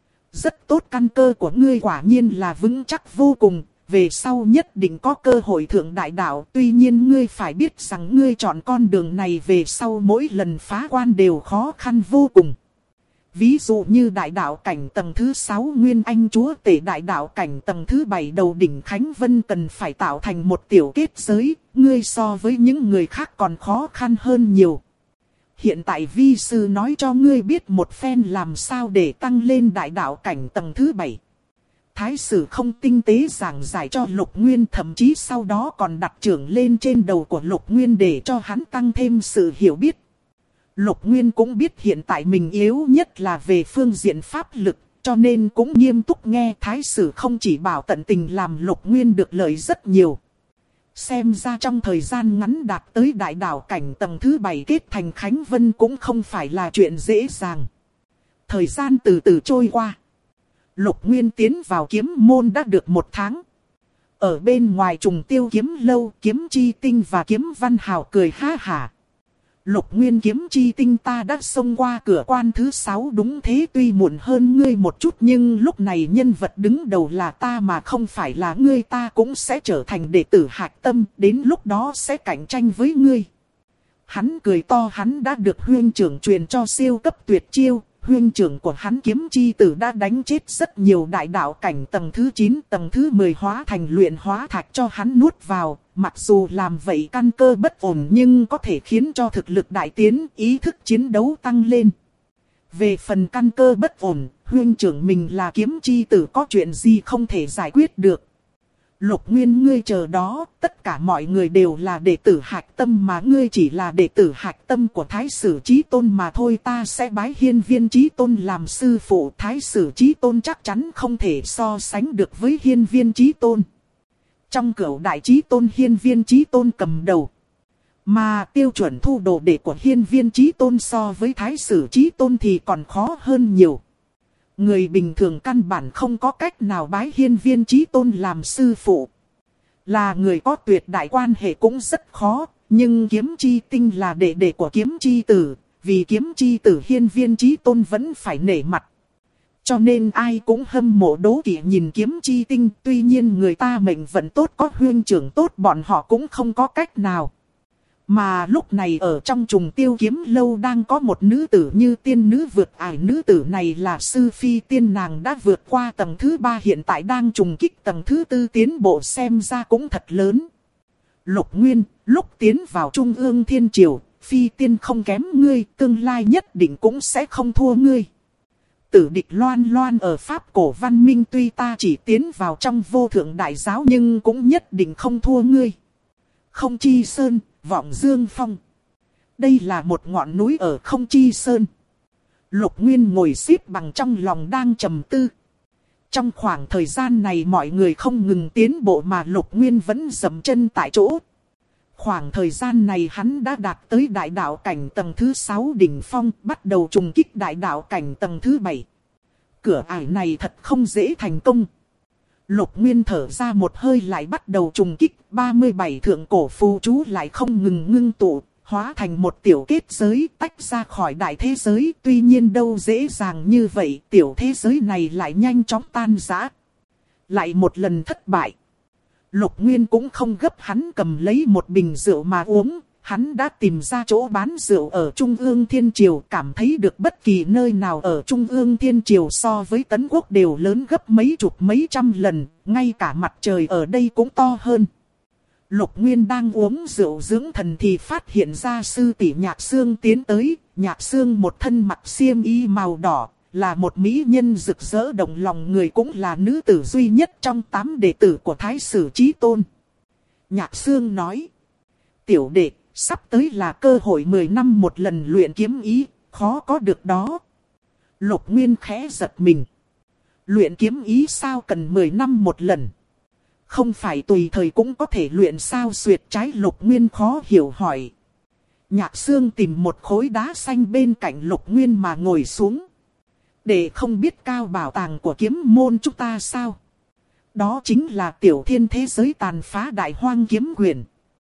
Rất tốt, căn cơ của ngươi quả nhiên là vững chắc vô cùng, về sau nhất định có cơ hội thượng đại đạo. Tuy nhiên ngươi phải biết rằng ngươi chọn con đường này về sau mỗi lần phá quan đều khó khăn vô cùng. Ví dụ như đại đạo cảnh tầng thứ 6 Nguyên Anh Chúa Tể, đại đạo cảnh tầng thứ 7 Đầu Đỉnh Khánh Vân cần phải tạo thành một tiểu kết giới, ngươi so với những người khác còn khó khăn hơn nhiều. Hiện tại vi sư nói cho ngươi biết một phen làm sao để tăng lên đại đạo cảnh tầng thứ 7. Thái sử không tinh tế giảng giải cho Lục Nguyên, thậm chí sau đó còn đặt trưởng lên trên đầu của Lục Nguyên để cho hắn tăng thêm sự hiểu biết. Lục Nguyên cũng biết hiện tại mình yếu nhất là về phương diện pháp lực, cho nên cũng nghiêm túc nghe thái sử không chỉ bảo tận tình làm Lục Nguyên được lợi rất nhiều. Xem ra trong thời gian ngắn đạt tới đại đạo cảnh tầng thứ 7 kết thành Khánh Vân cũng không phải là chuyện dễ dàng. Thời gian từ từ trôi qua. Lục Nguyên tiến vào kiếm môn đã được 1 tháng. Ở bên ngoài Trùng Tiêu kiếm lâu, Kiếm Chi Tinh và Kiếm Văn Hào cười ha hả. Lục Nguyên, Kiếm Chi Tinh ta đã xông qua cửa quan thứ 6, đúng thế, tuy muộn hơn ngươi một chút nhưng lúc này nhân vật đứng đầu là ta mà không phải là ngươi, ta cũng sẽ trở thành đệ tử hạch tâm, đến lúc đó sẽ cạnh tranh với ngươi. Hắn cười to, hắn đã được huynh trưởng truyền cho siêu cấp tuyệt chiêu, huynh trưởng của hắn Kiếm Chi Tử đã đánh chết rất nhiều đại đạo cảnh tầng thứ 9, tầng thứ 10 hóa thành luyện hóa thạch cho hắn nuốt vào. Mặc dù làm vậy căn cơ bất ổn nhưng có thể khiến cho thực lực đại tiến, ý thức chiến đấu tăng lên. Về phần căn cơ bất ổn, huynh trưởng mình là Kiếm Chi Tử có chuyện gì không thể giải quyết được. Lục Nguyên, ngươi chờ đó, tất cả mọi người đều là đệ tử hạch tâm mà ngươi chỉ là đệ tử hạch tâm của Thái sử Chí Tôn mà thôi. Ta sẽ bái Hiên Viên Chí Tôn làm sư phụ. Thái sử Chí Tôn chắc chắn không thể so sánh được với Hiên Viên Chí Tôn. Trong Cửu Đại Chí Tôn, Hiên Viên Chí Tôn cầm đầu. Mà tiêu chuẩn thu đồ đệ của Hiên Viên Chí Tôn so với Thái sử Chí Tôn thì còn khó hơn nhiều. Người bình thường căn bản không có cách nào bái Hiên Viên Chí Tôn làm sư phụ. Là người có tuyệt đại quan hệ cũng rất khó, nhưng Kiếm Chi Tinh là đệ đệ của Kiếm Chi Tử, vì Kiếm Chi Tử Hiên Viên Chí Tôn vẫn phải nể mặt. Cho nên ai cũng hâm mộ đố kỵ nhìn Kiếm Chi Tinh, tuy nhiên người ta mệnh vận tốt, có huynh trưởng tốt, bọn họ cũng không có cách nào. Mà lúc này ở trong Trùng Tiêu kiếm lâu đang có một nữ tử như tiên nữ vượt ải. Nữ tử này là Sư Phi Tiên, nàng đã vượt qua tầng thứ 3, hiện tại đang trùng kích tầng thứ 4, tiến bộ xem ra cũng thật lớn. Lục Nguyên, lúc tiến vào Trung ương Thiên Triều, Phi Tiên không kém ngươi, tương lai nhất định cũng sẽ không thua ngươi. Tử địch loan loan ở Pháp cổ văn minh, tuy ta chỉ tiến vào trong vô thượng đại giáo nhưng cũng nhất định không thua ngươi. Không Chi Sơn, Vọng Dương Phong. Đây là một ngọn núi ở Không Chi Sơn. Lục Nguyên ngồi xếp bằng trong lòng đang trầm tư. Trong khoảng thời gian này mọi người không ngừng tiến bộ mà Lục Nguyên vẫn dậm chân tại chỗ. Khoảng thời gian này hắn đã đạt tới đại đạo cảnh tầng thứ 6 đỉnh phong, bắt đầu trùng kích đại đạo cảnh tầng thứ 7. Cửa ải này thật không dễ thành công. Lục Nguyên thở ra một hơi lại bắt đầu trùng kích, 37 thượng cổ phù chú lại không ngừng ngưng tụ, hóa thành một tiểu kết giới tách ra khỏi đại thế giới. Tuy nhiên đâu dễ dàng như vậy, tiểu thế giới này lại nhanh chóng tan rã. Lại một lần thất bại. Lục Nguyên cũng không gấp, hắn cầm lấy một bình rượu mà uống, hắn đã tìm ra chỗ bán rượu ở Trung ương Thiên Triều, cảm thấy được bất kỳ nơi nào ở Trung ương Thiên Triều so với Tấn Quốc đều lớn gấp mấy chục mấy trăm lần, ngay cả mặt trời ở đây cũng to hơn. Lục Nguyên đang uống rượu dưỡng thần thì phát hiện ra sư tỷ Nhạc Sương tiến tới. Nhạc Sương một thân mặc xiêm y màu đỏ, là một mỹ nhân rực rỡ động lòng người, cũng là nữ tử duy nhất trong 8 đệ tử của Thái Sử Chí Tôn. Nhạc Sương nói: tiểu đệ, sắp tới là cơ hội 10 năm một lần luyện kiếm ý, khó có được đó. Lục Nguyên khẽ giật mình. Luyện kiếm ý sao cần 10 năm một lần? Không phải tùy thời cũng có thể luyện sao? Duyệt trái Lục Nguyên khó hiểu hỏi. Nhạc Sương tìm một khối đá xanh bên cạnh Lục Nguyên mà ngồi xuống. Để không biết cao bảo tàng của kiếm môn chúng ta sao? Đó chính là Tiểu Thiên Thế Giới Tàn Phá Đại Hoang Kiếm Quyển.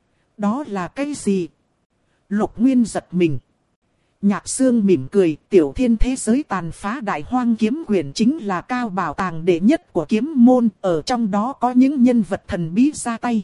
Đó là cái gì? Lục Nguyên giật mình. Nhạc Sương mỉm cười, Tiểu Thiên Thế Giới Tàn Phá Đại Hoang Kiếm Quyển chính là cao bảo tàng đệ nhất của kiếm môn, ở trong đó có những nhân vật thần bí ra tay.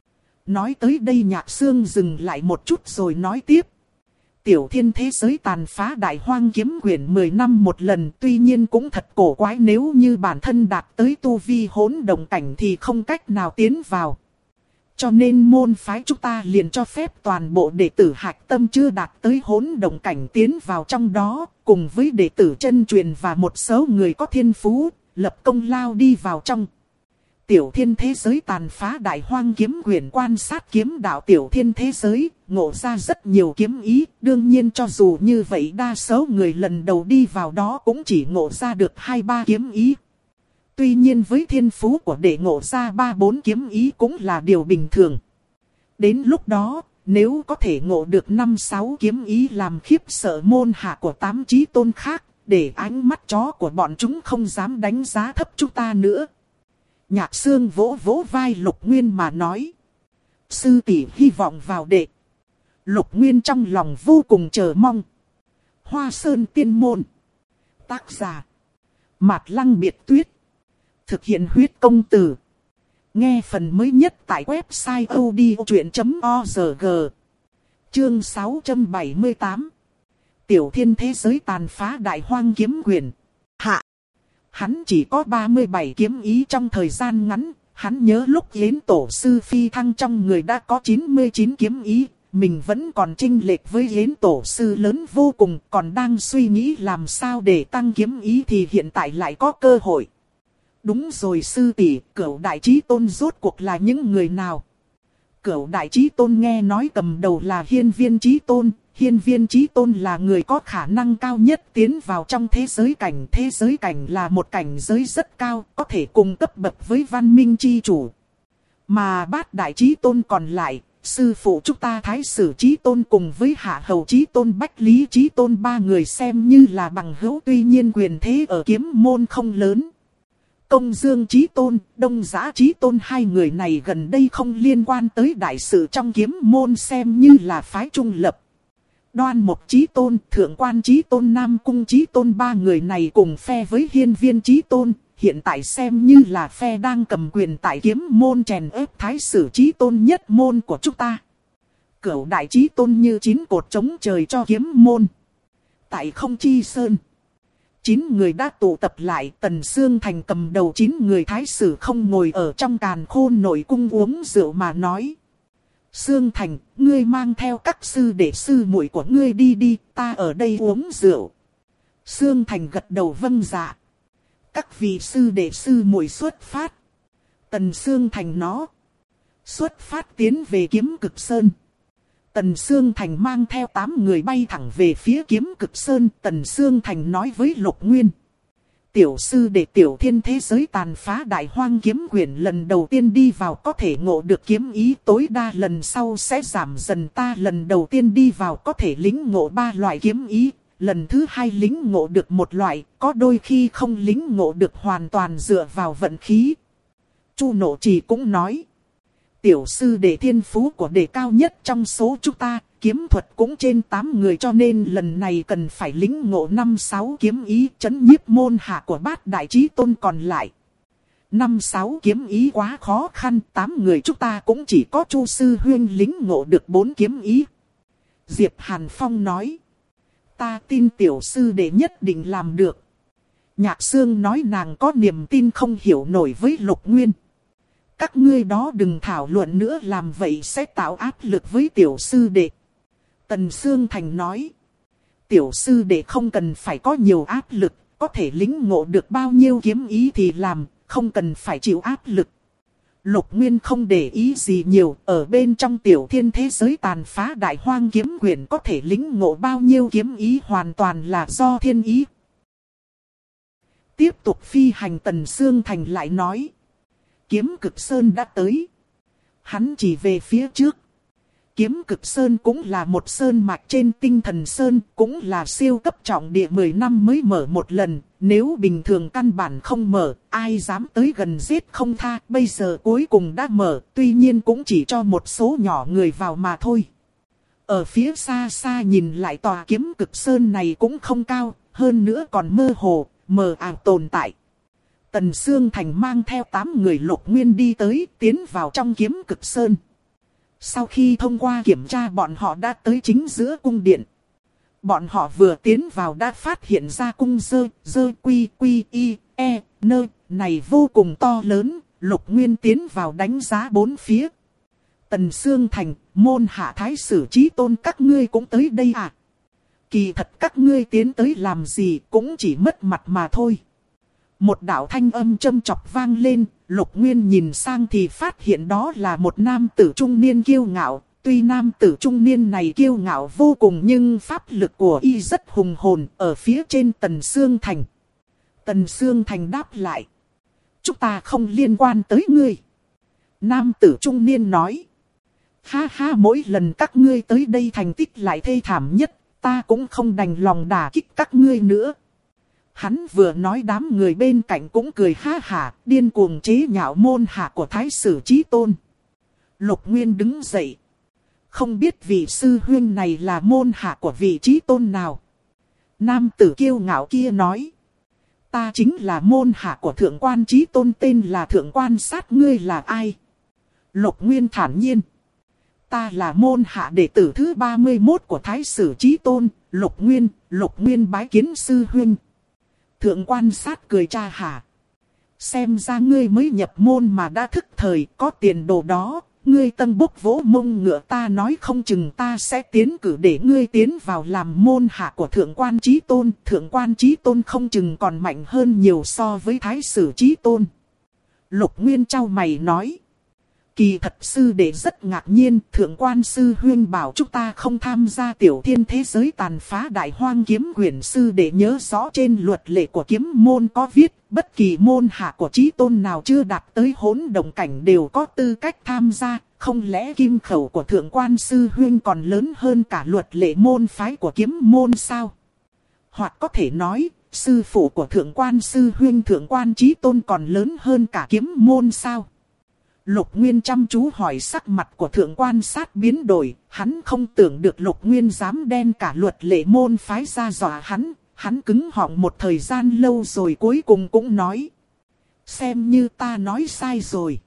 Nói tới đây Nhạc Sương dừng lại một chút rồi nói tiếp. Tiểu Thiên Thế Giới Tàn Phá Đại Hoang Kiếm Quyển 10 năm một lần, tuy nhiên cũng thật cổ quái, nếu như bản thân đạt tới tu vi hỗn động cảnh thì không cách nào tiến vào. Cho nên môn phái chúng ta liền cho phép toàn bộ đệ tử hạch tâm chưa đạt tới hỗn động cảnh tiến vào trong đó, cùng với đệ tử chân truyền và một số người có thiên phú, lập công lao đi vào trong. Tiểu Thiên Thế Giới Tàn Phá Đại Hoang Kiếm Quyển quan sát kiếm đạo Tiểu Thiên Thế Giới, ngộ ra rất nhiều kiếm ý. Đương nhiên cho dù như vậy đa số người lần đầu đi vào đó cũng chỉ ngộ ra được 2-3 kiếm ý. Tuy nhiên với thiên phú của đệ ngộ ra 3-4 kiếm ý cũng là điều bình thường. Đến lúc đó, nếu có thể ngộ được 5-6 kiếm ý làm khiếp sợ môn hạ của 8 chí tôn khác, để ánh mắt chó của bọn chúng không dám đánh giá thấp chúng ta nữa. Nhạc Sương vỗ vỗ vai Lục Nguyên mà nói. Sư tỷ hy vọng vào đệ. Lục Nguyên trong lòng vô cùng chờ mong. Hoa Sơn Tiên Môn. Tác giả: Mạt Lăng Biệt Tuyết. Thực hiện huyết công từ. Nghe phần mới nhất tại website odchuyện.org. Chương 678. Tiểu Thiên Thế Giới Tàn Phá Đại Hoang Kiếm Quyển. Hạ. Hắn chỉ có 37 kiếm ý trong thời gian ngắn. Hắn nhớ lúc Yến Tổ Sư phi thăng trong người đã có 99 kiếm ý. Mình vẫn còn chênh lệch với Yến Tổ Sư lớn vô cùng. Còn đang suy nghĩ làm sao để tăng kiếm ý thì hiện tại lại có cơ hội. Đúng rồi sư tỷ, Cửu Đại Chí Tôn rốt cuộc là những người nào? Cửu Đại Chí Tôn nghe nói cầm đầu là Hiên Viên Chí Tôn. Hiên Viên Chí Tôn là người có khả năng cao nhất tiến vào trong thế giới cảnh. Thế giới cảnh là một cảnh giới rất cao, có thể cùng cấp bậc với Văn Minh Chi Chủ. Mà Bát Đại Chí Tôn còn lại, sư phụ chúng ta Thái Sử Chí Tôn cùng với Hạ Hầu Chí Tôn, Bách Lý Chí Tôn, 3 người xem như là bằng hữu, tuy nhiên quyền thế ở kiếm môn không lớn. Công Dương Chí Tôn, Đông Giã Chí Tôn, 2 người này gần đây không liên quan tới đại sự trong kiếm môn, xem như là phái trung lập. Đoan Mục Chí Tôn, Thượng Quan Chí Tôn, Nam Cung Chí Tôn, 3 người này cùng phe với Hiên Viên Chí Tôn, hiện tại xem như là phe đang cầm quyền tại kiếm môn, chèn ép Thái Sử Chí Tôn nhất môn của chúng ta. Cửu Đại Chí Tôn như 9 cột chống trời cho kiếm môn. Tại Không Chi Sơn, 9 người đã tụ tập lại, Tần Sương Thành cầm đầu 9 người Thái Sử không ngồi ở trong Càn Khôn nội cung uống rượu mà nói. Sương Thành, ngươi mang theo các sư đệ sư muội của ngươi đi đi, ta ở đây uống rượu. Sương Thành gật đầu vâng dạ. Các vị sư đệ sư muội xuất phát. Tần Sương Thành nó xuất phát tiến về Kiếm Cực Sơn. Tần Sương Thành mang theo 8 người bay thẳng về phía Kiếm Cực Sơn. Tần Sương Thành nói với Lục Nguyên. Tiểu sư đệ Tiểu Thiên Thế Giới Tàn Phá Đại Hoang Kiếm Quyển lần đầu tiên đi vào có thể ngộ được kiếm ý, tối đa lần sau sẽ giảm dần. Ta lần đầu tiên đi vào có thể lĩnh ngộ 3 loại kiếm ý, lần thứ 2 lĩnh ngộ được 1 loại, có đôi khi không lĩnh ngộ được, hoàn toàn dựa vào vận khí. Chu Nộ Trì cũng nói. Tiểu sư đệ thiên phú của đệ cao nhất trong số chúng ta, kiếm thuật cũng trên 8 người, cho nên lần này cần phải lĩnh ngộ 5-6 kiếm ý, trấn nhiếp môn hạ của Bát Đại Chí Tôn còn lại. 5-6 kiếm ý quá khó khăn, 8 người chúng ta cũng chỉ có Chu sư huynh lĩnh ngộ được 4 kiếm ý. Diệp Hàn Phong nói. Ta tin tiểu sư đệ nhất định làm được. Nhạc Sương nói nàng có niềm tin không hiểu nổi với Lục Nguyên. Các ngươi đó đừng thảo luận nữa, làm vậy sẽ tạo áp lực với tiểu sư đệ. Tần Sương Thành nói. Tiểu sư đệ không cần phải có nhiều áp lực, có thể lĩnh ngộ được bao nhiêu kiếm ý thì làm, không cần phải chịu áp lực. Lục Nguyên không để ý gì nhiều, ở bên trong tiểu thiên thế giới tàn phá đại hoang kiếm quyển có thể lĩnh ngộ bao nhiêu kiếm ý hoàn toàn là do thiên ý. Tiếp tục phi hành, Tần Sương Thành lại nói. Kiếm Cực Sơn đã tới. Hắn chỉ về phía trước. Kiếm Cực Sơn cũng là một sơn mạch trên Tinh Thần Sơn, cũng là siêu cấp trọng địa 10 năm mới mở một lần. Nếu bình thường căn bản không mở, ai dám tới gần giết không tha. Bây giờ cuối cùng đã mở, tuy nhiên cũng chỉ cho một số nhỏ người vào mà thôi. Ở phía xa xa nhìn lại tòa Kiếm Cực Sơn này cũng không cao, hơn nữa còn mơ hồ, mờ ảo tồn tại. Tần Sương Thành mang theo 8 người Lục Nguyên đi tới, tiến vào trong Kiếm Cực Sơn. Sau khi thông qua kiểm tra, bọn họ đã tới chính giữa cung điện. Bọn họ vừa tiến vào đã phát hiện ra cung dơ quy y e nơ này vô cùng to lớn. Lục Nguyên tiến vào đánh giá bốn phía. Tần Sương Thành, môn hạ thái sử Chí Tôn các ngươi cũng tới đây à? Kỳ thật các ngươi tiến tới làm gì cũng chỉ mất mặt mà thôi. Một đạo thanh âm châm chọc vang lên, Lục Nguyên nhìn sang thì phát hiện đó là một nam tử trung niên kiêu ngạo. Tuy nam tử trung niên này kiêu ngạo vô cùng nhưng pháp lực của y rất hùng hồn ở phía trên Tần Sương Thành. Tần Sương Thành đáp lại. Chúng ta không liên quan tới ngươi. Nam tử trung niên nói. Ha ha, mỗi lần các ngươi tới đây thành tích lại thê thảm nhất, ta cũng không đành lòng đả kích các ngươi nữa. Hắn vừa nói đám người bên cạnh cũng cười ha hả, điên cuồng chế nhạo môn hạ của thái sử Chí Tôn. Lục Nguyên đứng dậy. Không biết vị sư huynh này là môn hạ của vị Chí Tôn nào. Nam tử kiêu ngạo kia nói. Ta chính là môn hạ của thượng quan Chí Tôn, tên là Thượng Quan Sát, ngươi là ai? Lục Nguyên thản nhiên. Ta là môn hạ đệ tử thứ 31 của thái sử Chí Tôn, Lục Nguyên bái kiến sư huynh. Thượng Quan Sát cười cha hả. Xem ra ngươi mới nhập môn mà đã thức thời, có tiền đồ đó. Ngươi tân bốc vỗ mông ngựa, ta nói không chừng ta sẽ tiến cử để ngươi tiến vào làm môn hạ của Thượng Quan Chí Tôn. Thượng Quan Chí Tôn không chừng còn mạnh hơn nhiều so với thái sử Chí Tôn. Lục Nguyên chau mày nói. Kỳ thật sư đệ rất ngạc nhiên, Thượng Quan sư huynh bảo chúng ta không tham gia tiểu thiên thế giới tàn phá đại hoang kiếm quyển. Sư đệ nhớ rõ trên luật lệ của kiếm môn có viết, bất kỳ môn hạ của Chí Tôn nào chưa đạt tới hỗn động cảnh đều có tư cách tham gia. Không lẽ kim khẩu của Thượng Quan sư huynh còn lớn hơn cả luật lệ môn phái của kiếm môn sao? Hoặc có thể nói, sư phụ của Thượng Quan sư huynh Thượng Quan Chí Tôn còn lớn hơn cả kiếm môn sao? Lục Nguyên chăm chú hỏi, sắc mặt của Thượng Quan Sát biến đổi, hắn không tưởng được Lục Nguyên dám đem cả luật lệ môn phái ra dọa hắn cứng họng một thời gian lâu rồi cuối cùng cũng nói. Xem như ta nói sai rồi.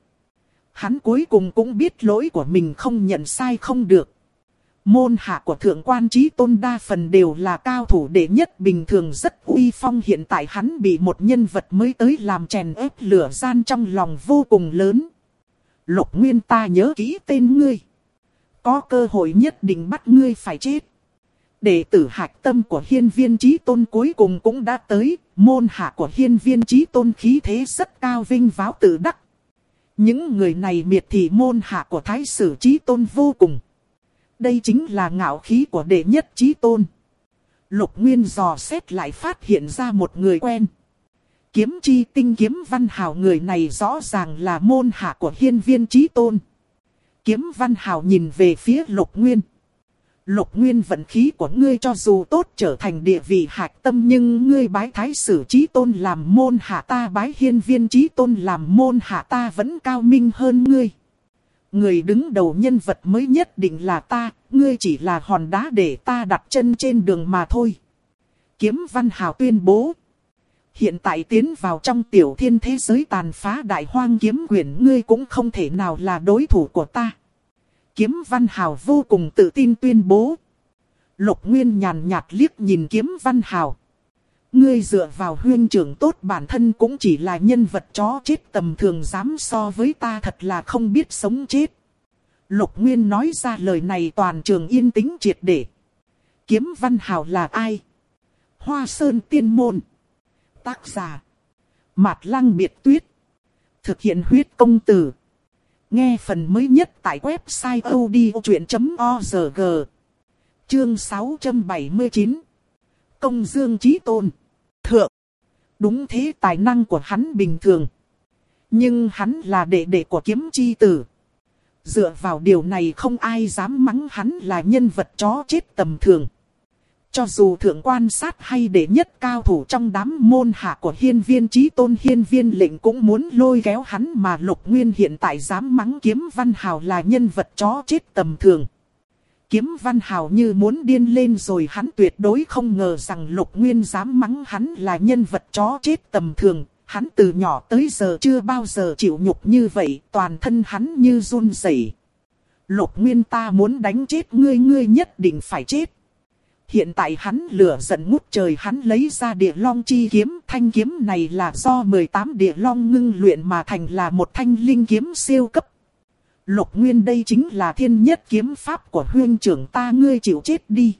Hắn cuối cùng cũng biết lỗi của mình, không nhận sai không được. Môn hạ của Thượng Quan Chí Tôn đa phần đều là cao thủ đệ nhất, bình thường rất uy phong, hiện tại hắn bị một nhân vật mới tới làm chèn ép, lửa gian trong lòng vô cùng lớn. Lục Nguyên, ta nhớ kỹ tên ngươi. Có cơ hội nhất định bắt ngươi phải chết. Đệ tử hạch tâm của Hiên Viên Chí Tôn cuối cùng cũng đã tới. Môn hạ của Hiên Viên Chí Tôn khí thế rất cao, vinh váo tự đắc. Những người này miệt thị môn hạ của thái sử Chí Tôn vô cùng. Đây chính là ngạo khí của đệ nhất Chí Tôn. Lục Nguyên dò xét lại phát hiện ra một người quen. Kiếm Chi Tinh Kiếm Văn Hào, người này rõ ràng là môn hạ của Hiên Viên Chí Tôn. Kiếm Văn Hào nhìn về phía Lục Nguyên. Lục Nguyên, vận khí của ngươi cho dù tốt, trở thành địa vị hạch tâm, nhưng ngươi bái thái sử Chí Tôn làm môn hạ, ta bái Hiên Viên Chí Tôn làm môn hạ, ta vẫn cao minh hơn ngươi. Người đứng đầu nhân vật mới nhất định là ta, ngươi chỉ là hòn đá để ta đặt chân trên đường mà thôi. Kiếm Văn Hào tuyên bố. Hiện tại tiến vào trong tiểu thiên thế giới tàn phá đại hoang kiếm quyển, ngươi cũng không thể nào là đối thủ của ta. Kiếm Văn Hào vô cùng tự tin tuyên bố. Lục Nguyên nhàn nhạt liếc nhìn Kiếm Văn Hào. Ngươi dựa vào huynh trưởng tốt bản thân cũng chỉ là nhân vật chó chết tầm thường, dám so với ta thật là không biết sống chết. Lục Nguyên nói ra lời này toàn trường yên tĩnh triệt để. Kiếm Văn Hào là ai? Hoa Sơn Tiên Môn. Tác giả Mạt Lăng Biệt Tuyết. Thực hiện huyết công từ. Nghe phần mới nhất tại website odchuyện.org. Chương 679. Công Dương Chí Tôn. Thượng. Đúng thế, tài năng của hắn bình thường. Nhưng hắn là đệ đệ của Kiếm Chi Tử. Dựa vào điều này không ai dám mắng hắn là nhân vật chó chết tầm thường. Cho dù thượng quan sát hay đệ nhất cao thủ trong đám môn hạ của Hiên Viên Chí Tôn, Hiên Viên Lệnh cũng muốn lôi kéo hắn, mà Lục Nguyên hiện tại dám mắng Kiếm Văn Hào là nhân vật chó chết tầm thường. Kiếm Văn Hào như muốn điên lên rồi, hắn tuyệt đối không ngờ rằng Lục Nguyên dám mắng hắn là nhân vật chó chết tầm thường. Hắn từ nhỏ tới giờ chưa bao giờ chịu nhục như vậy, toàn thân hắn như run rẩy. Lục Nguyên, ta muốn đánh chết ngươi, ngươi nhất định phải chết. Hiện tại hắn lửa giận ngút trời, hắn lấy ra Địa Long chi kiếm. Thanh kiếm này là do 18 Địa Long ngưng luyện mà thành, là một thanh linh kiếm siêu cấp. Lục Nguyên, đây chính là thiên nhất kiếm pháp của huynh trưởng ta, ngươi chịu chết đi.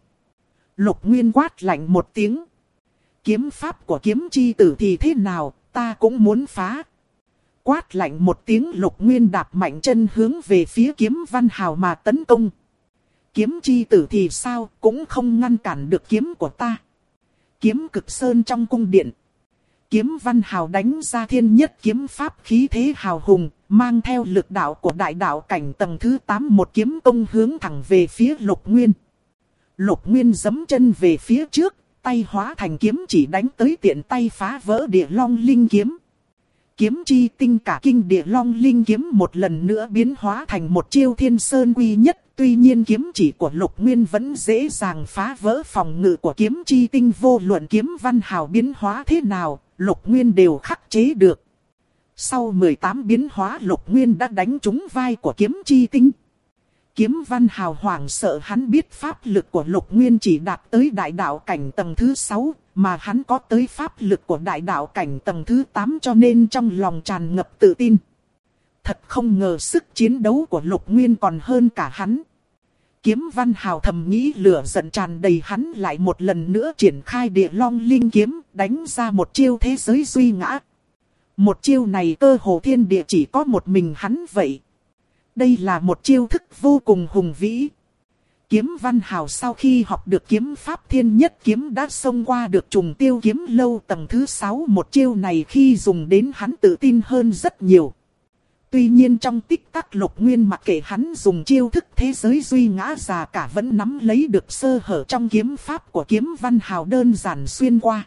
Lục Nguyên quát lạnh một tiếng. Kiếm pháp của Kiếm Chi Tử thì thế nào, ta cũng muốn phá. Quát lạnh một tiếng, Lục Nguyên đạp mạnh chân hướng về phía Kiếm Văn Hào mà tấn công. Kiếm Chi Tử thì sao, cũng không ngăn cản được kiếm của ta. Kiếm Cực Sơn trong cung điện. Kiếm Văn Hào đánh ra thiên nhất kiếm pháp, khí thế hào hùng, mang theo lực đạo của đại đạo cảnh tầng thứ 8, một kiếm công hướng thẳng về phía Lục Nguyên. Lục Nguyên giẫm chân về phía trước, tay hóa thành kiếm chỉ đánh tới, tiện tay phá vỡ Địa Long linh kiếm. Kiếm chi tinh cả kinh, Địa Long linh kiếm một lần nữa biến hóa thành một chiêu Thiên Sơn Quy Nhất. Tuy nhiên kiếm chỉ của Lục Nguyên vẫn dễ dàng phá vỡ phòng ngự của kiếm chi tinh, vô luận Kiếm Văn Hào biến hóa thế nào, Lục Nguyên đều khắc chế được. Sau 18 biến hóa, Lục Nguyên đã đánh trúng vai của kiếm chi tinh. Kiếm Văn Hào hoảng sợ, hắn biết pháp lực của Lục Nguyên chỉ đạt tới đại đạo cảnh tầng thứ 6, mà hắn có tới pháp lực của đại đạo cảnh tầng thứ 8, cho nên trong lòng tràn ngập tự tin. Thật không ngờ sức chiến đấu của Lục Nguyên còn hơn cả hắn. Kiếm Văn Hào thầm nghĩ, lửa giận tràn đầy, hắn lại một lần nữa triển khai Địa Long linh kiếm, đánh ra một chiêu thế giới duy ngã. Một chiêu này cơ hồ thiên địa chỉ có một mình hắn vậy. Đây là một chiêu thức vô cùng hùng vĩ. Kiếm Văn Hào sau khi học được kiếm pháp thiên nhất kiếm đã xông qua được Trùng Tiêu kiếm lâu tầng thứ 6. Một chiêu này khi dùng đến hắn tự tin hơn rất nhiều. Tuy nhiên trong tích tắc, Lục Nguyên mặc kệ hắn dùng chiêu thức thế giới duy ngã, già cả vẫn nắm lấy được sơ hở trong kiếm pháp của Kiếm Văn Hào, đơn giản xuyên qua.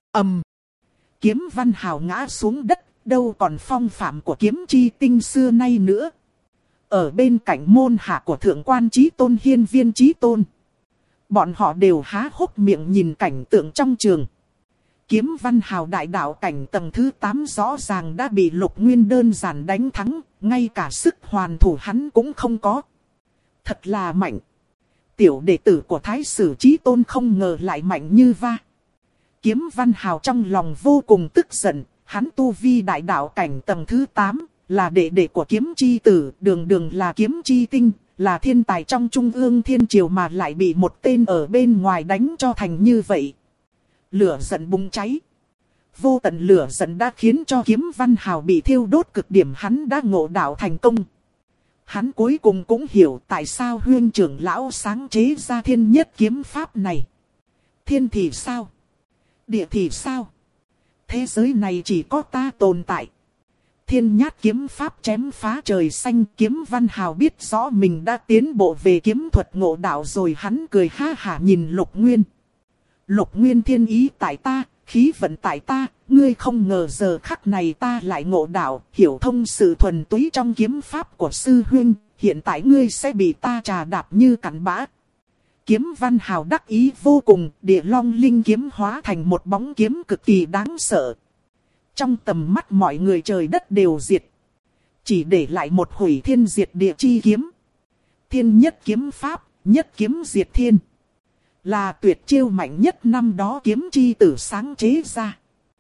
Kiếm Văn Hào ngã xuống đất, đâu còn phong phạm của kiếm chi tinh xưa nay nữa. Ở bên cạnh môn hạ của Thượng quan Chí Tôn, Hiên Viên Chí Tôn, bọn họ đều há hốc miệng nhìn cảnh tượng trong trường. Kiếm Văn Hào đại đạo cảnh tầng thứ 8 rõ ràng đã bị Lục Nguyên đơn giản đánh thắng, ngay cả sức hoàn thủ hắn cũng không có. Thật là mạnh. Tiểu đệ tử của Thái Sử Chí Tôn không ngờ lại mạnh như va. Kiếm Văn Hào trong lòng vô cùng tức giận, hắn tu vi đại đạo cảnh tầng thứ 8, là đệ đệ của Kiếm Chi Tử, đường đường là kiếm chi tinh, là thiên tài trong Trung ương Thiên Triều, mà lại bị một tên ở bên ngoài đánh cho thành như vậy. Lửa giận bùng cháy. Vô tận lửa giận đã khiến cho Kiếm Văn Hào bị thiêu đốt cực điểm, hắn đã ngộ đạo thành công. Hắn cuối cùng cũng hiểu tại sao huynh trưởng lão sáng chế ra thiên nhất kiếm pháp này. Thiên thì sao? Địa thì sao? Thế giới này chỉ có ta tồn tại. Thiên nhát kiếm pháp chém phá trời xanh. Kiếm Văn Hào biết rõ mình đã tiến bộ về kiếm thuật ngộ đạo rồi, hắn cười ha hả nhìn Lục Nguyên. Lục Nguyên, thiên ý tại ta, khí vận tại ta, ngươi không ngờ giờ khắc này ta lại ngộ đạo, hiểu thông sự thuần túy trong kiếm pháp của sư huynh, hiện tại ngươi sẽ bị ta trà đạp như cặn bã. Kiếm Văn Hào đắc ý vô cùng, Địa Long linh kiếm hóa thành một bóng kiếm cực kỳ đáng sợ. Trong tầm mắt mọi người trời đất đều diệt, chỉ để lại một hủy thiên diệt địa chi kiếm. Thiên nhất kiếm pháp, nhất kiếm diệt thiên. Là tuyệt chiêu mạnh nhất năm đó kiếm chi tử sáng chế ra.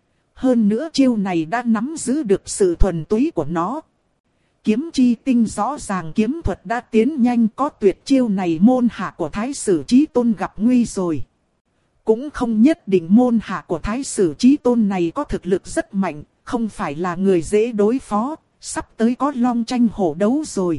Hơn nữa chiêu này đã nắm giữ được sự thuần túy của nó. Kiếm chi tinh rõ ràng kiếm thuật đã tiến nhanh, có tuyệt chiêu này môn hạ của Thái Sử Chí Tôn gặp nguy rồi. Cũng không nhất định môn hạ của Thái Sử Chí Tôn này có thực lực rất mạnh, không phải là người dễ đối phó, sắp tới có long tranh hổ đấu rồi.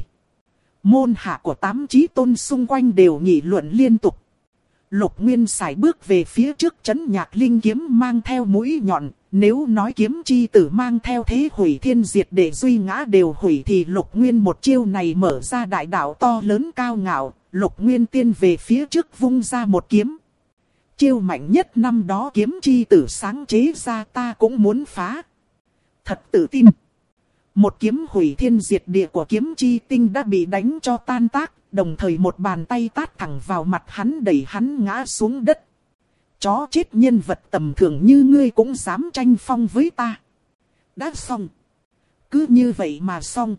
Môn hạ của 8 Chí Tôn xung quanh đều nghị luận liên tục. Lục Nguyên sải bước về phía trước, trấn Nhạc Linh kiếm mang theo mũi nhọn. Nếu nói kiếm chi tử mang theo thế hủy thiên diệt để duy ngã đều hủy, thì Lục Nguyên một chiêu này mở ra đại đạo to lớn cao ngạo. Lục Nguyên tiên về phía trước vung ra một kiếm. Chiêu mạnh nhất năm đó kiếm chi tử sáng chế ra, ta cũng muốn phá. Thật tự tin. Một kiếm hủy thiên diệt địa của kiếm chi tinh đã bị đánh cho tan tác. Đồng thời một bàn tay tát thẳng vào mặt hắn, đẩy hắn ngã xuống đất. Chó chết, nhân vật tầm thường như ngươi cũng dám tranh phong với ta. Đã xong. Cứ như vậy mà xong.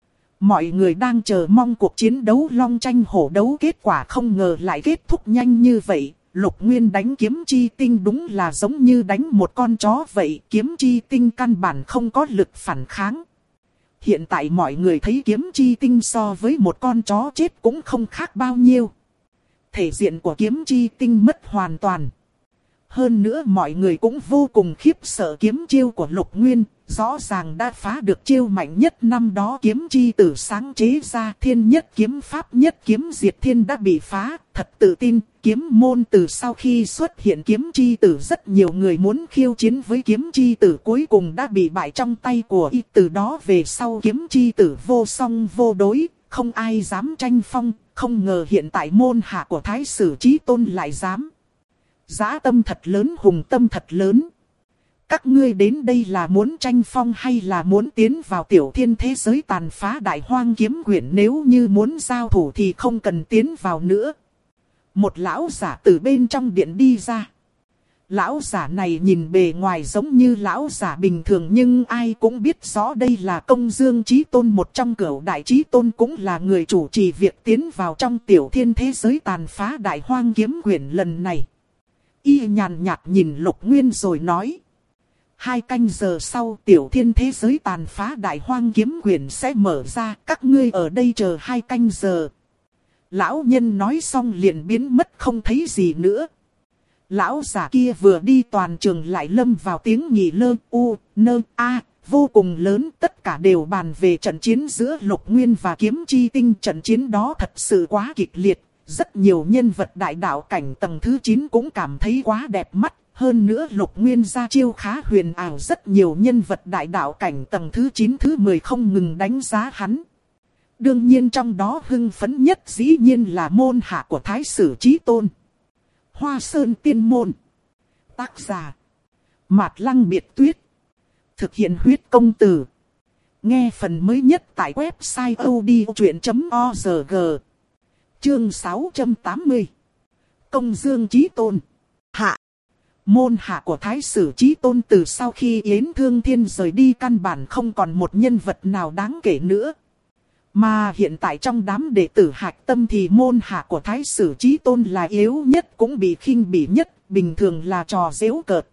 Mọi người đang chờ mong cuộc chiến đấu long tranh hổ đấu, kết quả không ngờ lại kết thúc nhanh như vậy. Lục Nguyên đánh kiếm chi tinh đúng là giống như đánh một con chó vậy. Kiếm chi tinh căn bản không có lực phản kháng. Hiện tại mọi người thấy kiếm chi tinh so với một con chó chết cũng không khác bao nhiêu. Thể diện của kiếm chi tinh mất hoàn toàn. Hơn nữa mọi người cũng vô cùng khiếp sợ kiếm chiêu của Lục Nguyên. Rõ ràng đã phá được chiêu mạnh nhất năm đó kiếm chi tử sáng chế ra. Thiên nhất kiếm pháp nhất kiếm diệt thiên đã bị phá. Thật tự tin, kiếm môn từ sau khi xuất hiện kiếm chi tử, rất nhiều người muốn khiêu chiến với kiếm chi tử, cuối cùng đã bị bại trong tay của y. Từ đó về sau kiếm chi tử vô song vô đối, không ai dám tranh phong. Không ngờ hiện tại môn hạ của Thái Sử Chí Tôn lại dám. Dã tâm thật lớn, hùng tâm thật lớn. Các ngươi đến đây là muốn tranh phong hay là muốn tiến vào tiểu thiên thế giới tàn phá đại hoang kiếm quyển? Nếu như muốn giao thủ thì không cần tiến vào nữa. Một lão giả từ bên trong điện đi ra. Lão giả này nhìn bề ngoài giống như lão giả bình thường, nhưng ai cũng biết rõ đây là Công Dương Chí Tôn, một trong cửu đại chí tôn, cũng là người chủ trì việc tiến vào trong tiểu thiên thế giới tàn phá đại hoang kiếm quyển lần này. Y nhàn nhạt nhìn Lục Nguyên rồi nói. 2 canh giờ sau tiểu thiên thế giới tàn phá đại hoang kiếm quyển sẽ mở ra, các ngươi ở đây chờ 2 canh giờ. Lão nhân nói xong liền biến mất không thấy gì nữa. Lão giả kia vừa đi toàn trường lại lâm vào tiếng nhị lơ u, nơ, a, vô cùng lớn. Tất cả đều bàn về trận chiến giữa Lục Nguyên và kiếm chi tinh. Trận chiến đó thật sự quá kịch liệt. Rất nhiều nhân vật đại đạo cảnh tầng thứ 9 cũng cảm thấy quá đẹp mắt. Hơn nữa Lục Nguyên ra chiêu khá huyền ảo, rất nhiều nhân vật đại đạo cảnh tầng thứ 9 thứ 10 không ngừng đánh giá hắn. Đương nhiên trong đó hưng phấn nhất dĩ nhiên là môn hạ của Thái Sử Chí Tôn. Hoa Sơn Tiên Môn. Tác giả Mạt Lăng Biệt Tuyết. Thực hiện huyết công từ. Nghe phần mới nhất tại website odchuyện.org. Chương 680. Công Dương Chí Tôn. Hạ. Môn hạ của Thái Sử Chí Tôn từ sau khi Yến Thương Thiên rời đi căn bản không còn một nhân vật nào đáng kể nữa. Mà hiện tại trong đám đệ tử hạch tâm thì môn hạ của Thái Sử Chí Tôn là yếu nhất, cũng bị khinh bỉ nhất, bình thường là trò giễu cợt.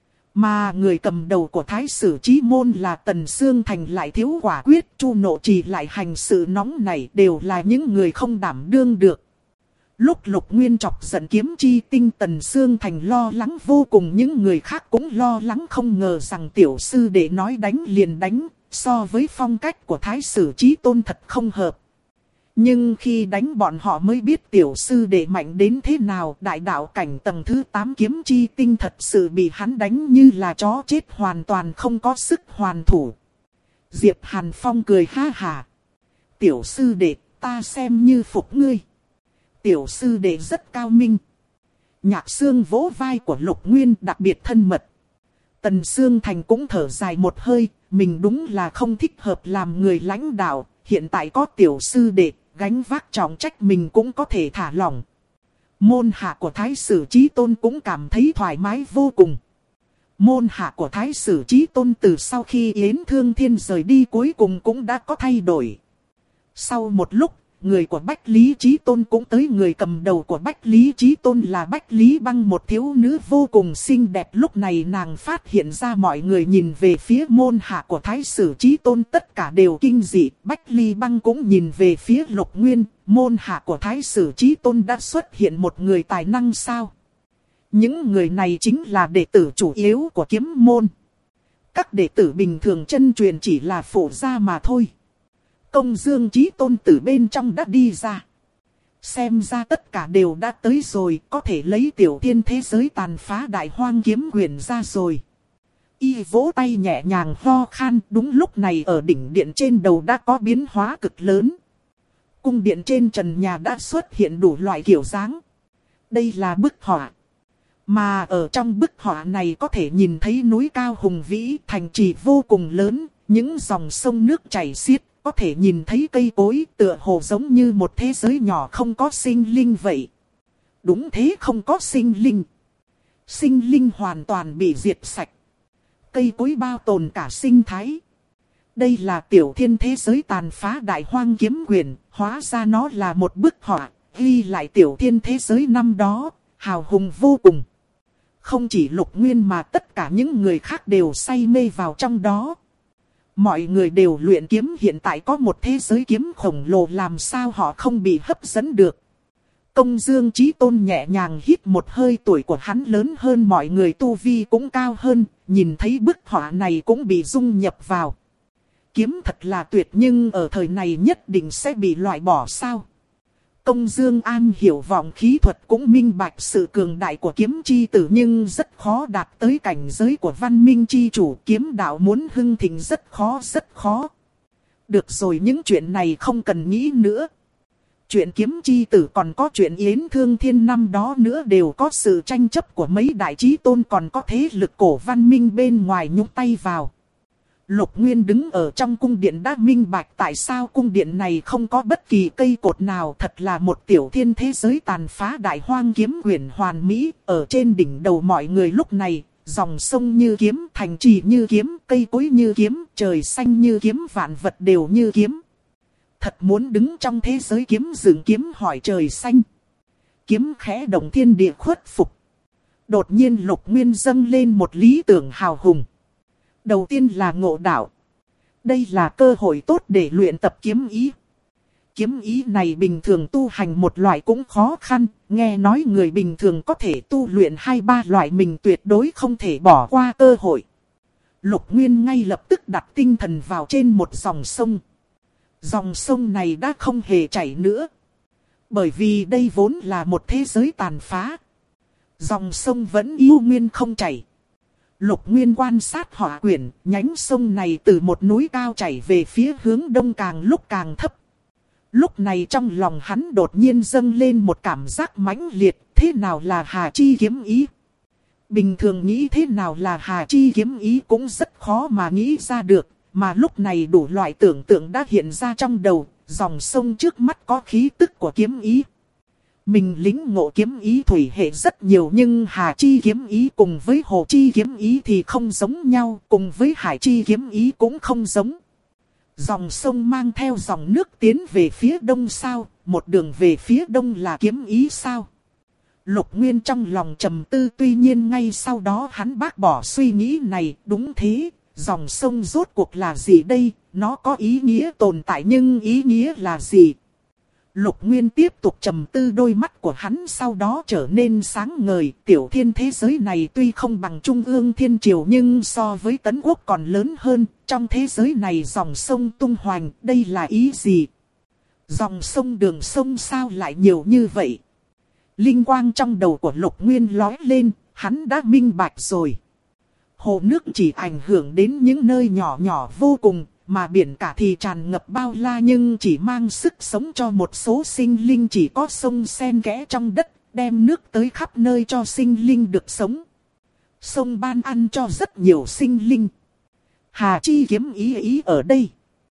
Mà người cầm đầu của Thái Sử Chí Môn là Tần Sương Thành lại thiếu quả quyết, Chu Nộ Trì lại hành sự nóng nảy, đều là những người không đảm đương được. Lúc Lục Nguyên chọc giận kiếm chi tinh, Tần Sương Thành lo lắng vô cùng, những người khác cũng lo lắng, không ngờ rằng tiểu sư đệ nói đánh liền đánh, so với phong cách của Thái Sử Chí Tôn thật không hợp. Nhưng khi đánh bọn họ mới biết tiểu sư đệ mạnh đến thế nào. Đại đạo cảnh tầng thứ 8 kiếm chi tinh thật sự bị hắn đánh như là chó chết, hoàn toàn không có sức hoàn thủ. Diệp Hàn Phong cười ha hà. Tiểu sư đệ, ta xem như phục ngươi. Tiểu sư đệ rất cao minh. Nhạc Sương vỗ vai của Lục Nguyên đặc biệt thân mật. Tần Sương Thành cũng thở dài một hơi. Mình đúng là không thích hợp làm người lãnh đạo. Hiện tại có tiểu sư đệ, gánh vác trọng trách mình cũng có thể thả lỏng. Môn hạ của Thái Sử Chí Tôn cũng cảm thấy thoải mái vô cùng. Môn hạ của Thái Sử Chí Tôn từ sau khi Yến Thương Thiên rời đi cuối cùng cũng đã có thay đổi. Sau một lúc, người của Bách Lý Chí Tôn cũng tới. Người cầm đầu của Bách Lý Chí Tôn là Bách Lý Băng, một thiếu nữ vô cùng xinh đẹp. Lúc này nàng phát hiện ra mọi người nhìn về phía môn hạ của Thái sử Chí Tôn tất cả đều kinh dị. Bách Lý Băng cũng nhìn về phía Lục Nguyên, môn hạ của Thái sử Chí Tôn đã xuất hiện một người tài năng sao? Những người này chính là đệ tử chủ yếu của kiếm môn. Các đệ tử bình thường chân truyền chỉ là phổ gia mà thôi. Công Dương Chí Tôn từ bên trong đã đi ra. Xem ra tất cả đều đã tới rồi, có thể lấy tiểu thiên thế giới tàn phá đại hoang kiếm quyền ra rồi. Y vỗ tay nhẹ nhàng ho khan, đúng lúc này ở đỉnh điện trên đầu đã có biến hóa cực lớn. Cung điện trên trần nhà đã xuất hiện đủ loại kiểu dáng. Đây là bức họa. Mà ở trong bức họa này có thể nhìn thấy núi cao hùng vĩ, thành trì vô cùng lớn, những dòng sông nước chảy xiết. Có thể nhìn thấy cây cối tựa hồ giống như một thế giới nhỏ không có sinh linh vậy. Đúng thế, không có sinh linh. Sinh linh hoàn toàn bị diệt sạch. Cây cối bao tồn cả sinh thái. Đây là tiểu thiên thế giới tàn phá đại hoang kiếm quyền. Hóa ra nó là một bức họa, ghi lại tiểu thiên thế giới năm đó, hào hùng vô cùng. Không chỉ Lục Nguyên mà tất cả những người khác đều say mê vào trong đó. Mọi người đều luyện kiếm, hiện tại có một thế giới kiếm khổng lồ, làm sao họ không bị hấp dẫn được. Công Dương Chí Tôn nhẹ nhàng hít một hơi, tuổi của hắn lớn hơn mọi người, tu vi cũng cao hơn, nhìn thấy bức họa này cũng bị dung nhập vào. Kiếm thật là tuyệt, nhưng ở thời này nhất định sẽ bị loại bỏ sao? Công Dương An hiểu vọng khí thuật, cũng minh bạch sự cường đại của kiếm chi tử, nhưng rất khó đạt tới cảnh giới của văn minh chi chủ. Kiếm đạo muốn hưng thịnh rất khó. Được rồi, những chuyện này không cần nghĩ nữa. Chuyện kiếm chi tử còn có chuyện Yến Thương Thiên năm đó nữa, đều có sự tranh chấp của mấy đại chí tôn, còn có thế lực cổ văn minh bên ngoài nhúng tay vào. Lục Nguyên đứng ở trong cung điện đã minh bạch tại sao cung điện này không có bất kỳ cây cột nào. Thật là một tiểu thiên thế giới tàn phá đại hoang kiếm quyền hoàn mỹ. Ở trên đỉnh đầu mọi người lúc này, dòng sông như kiếm, thành trì như kiếm, cây cối như kiếm, trời xanh như kiếm, vạn vật đều như kiếm. Thật muốn đứng trong thế giới kiếm, dựng kiếm hỏi trời xanh. Kiếm khẽ động thiên địa khuất phục. Đột nhiên Lục Nguyên dâng lên một lý tưởng hào hùng. Đầu tiên là ngộ đạo. Đây là cơ hội tốt để luyện tập kiếm ý. Kiếm ý này bình thường tu hành một loại cũng khó khăn. Nghe nói người bình thường có thể tu luyện 2-3 loại, mình tuyệt đối không thể bỏ qua cơ hội. Lục Nguyên ngay lập tức đặt tinh thần vào trên một dòng sông. Dòng sông này đã không hề chảy nữa. Bởi vì đây vốn là một thế giới tàn phá. Dòng sông vẫn yêu nguyên không chảy. Lục Nguyên quan sát họa quyển, nhánh sông này từ một núi cao chảy về phía hướng đông càng lúc càng thấp. Lúc này trong lòng hắn đột nhiên dâng lên một cảm giác mãnh liệt, thế nào là Hà Chi kiếm ý? Bình thường nghĩ thế nào là Hà Chi kiếm ý cũng rất khó mà nghĩ ra được, mà lúc này đủ loại tưởng tượng đã hiện ra trong đầu, dòng sông trước mắt có khí tức của kiếm ý. Mình lĩnh ngộ kiếm ý thủy hệ rất nhiều, nhưng Hà Chi kiếm ý cùng với Hồ Chi kiếm ý thì không giống nhau, cùng với Hải Chi kiếm ý cũng không giống. Dòng sông mang theo dòng nước tiến về phía đông sao, một đường về phía đông là kiếm ý sao? Lục Nguyên trong lòng trầm tư, tuy nhiên ngay sau đó hắn bác bỏ suy nghĩ này, đúng thế, dòng sông rốt cuộc là gì đây? Nó có ý nghĩa tồn tại nhưng ý nghĩa là gì? Lục Nguyên tiếp tục trầm tư, đôi mắt của hắn sau đó trở nên sáng ngời. Tiểu thiên thế giới này tuy không bằng Trung ương Thiên Triều nhưng so với Tấn Quốc còn lớn hơn. Trong thế giới này dòng sông tung hoành, đây là ý gì? Dòng sông đường sông sao lại nhiều như vậy? Linh quang trong đầu của Lục Nguyên lói lên, hắn đã minh bạch rồi. Hồ nước chỉ ảnh hưởng đến những nơi nhỏ nhỏ vô cùng. Mà biển cả thì tràn ngập bao la nhưng chỉ mang sức sống cho một số sinh linh, chỉ có sông xen kẽ trong đất, đem nước tới khắp nơi cho sinh linh được sống. Sông ban ăn cho rất nhiều sinh linh. Hà Chi kiếm ý ở đây.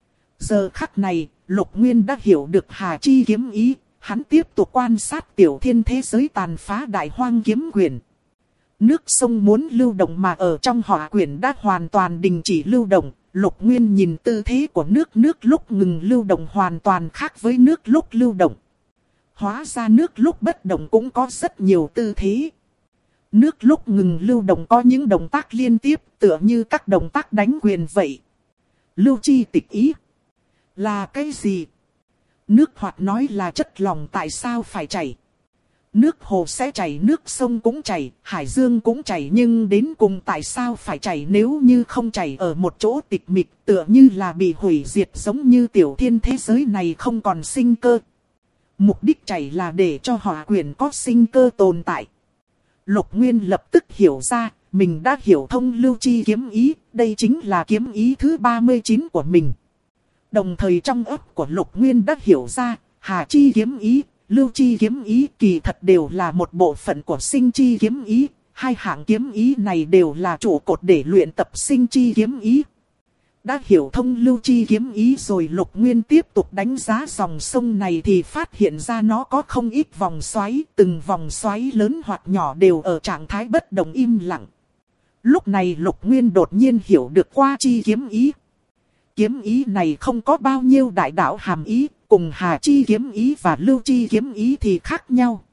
Giờ khắc này, Lục Nguyên đã hiểu được Hà Chi kiếm ý, hắn tiếp tục quan sát tiểu thiên thế giới tàn phá đại hoang kiếm quyền. Nước sông muốn lưu động mà ở trong họa quyển đã hoàn toàn đình chỉ lưu động, Lục Nguyên nhìn tư thế của nước lúc ngừng lưu động hoàn toàn khác với nước lúc lưu động. Hóa ra nước lúc bất động cũng có rất nhiều tư thế. Nước lúc ngừng lưu động có những động tác liên tiếp tựa như các động tác đánh quyền vậy. Lưu chi tịch ý là cái gì? Nước hoạt nói là chất lỏng tại sao phải chảy? Nước hồ sẽ chảy, nước sông cũng chảy, hải dương cũng chảy, nhưng đến cùng tại sao phải chảy? Nếu như không chảy ở một chỗ tịch mịch tựa như là bị hủy diệt, giống như tiểu thiên thế giới này không còn sinh cơ. Mục đích chảy là để cho hỏa quyển có sinh cơ tồn tại. Lục Nguyên lập tức hiểu ra, mình đã hiểu thông lưu chi kiếm ý, đây chính là kiếm ý thứ 39 của mình. Đồng thời trong óc của Lục Nguyên đã hiểu ra, hà chi kiếm ý, lưu chi kiếm ý kỳ thật đều là một bộ phận của sinh chi kiếm ý. Hai hạng kiếm ý này đều là trụ cột để luyện tập sinh chi kiếm ý. Đã hiểu thông lưu chi kiếm ý rồi, Lục Nguyên tiếp tục đánh giá dòng sông này thì phát hiện ra nó có không ít vòng xoáy. Từng vòng xoáy lớn hoặc nhỏ đều ở trạng thái bất động im lặng. Lúc này Lục Nguyên đột nhiên hiểu được qua chi kiếm ý. Kiếm ý này không có bao nhiêu đại đạo hàm ý, cùng hà chi kiếm ý và lưu chi kiếm ý thì khác nhau.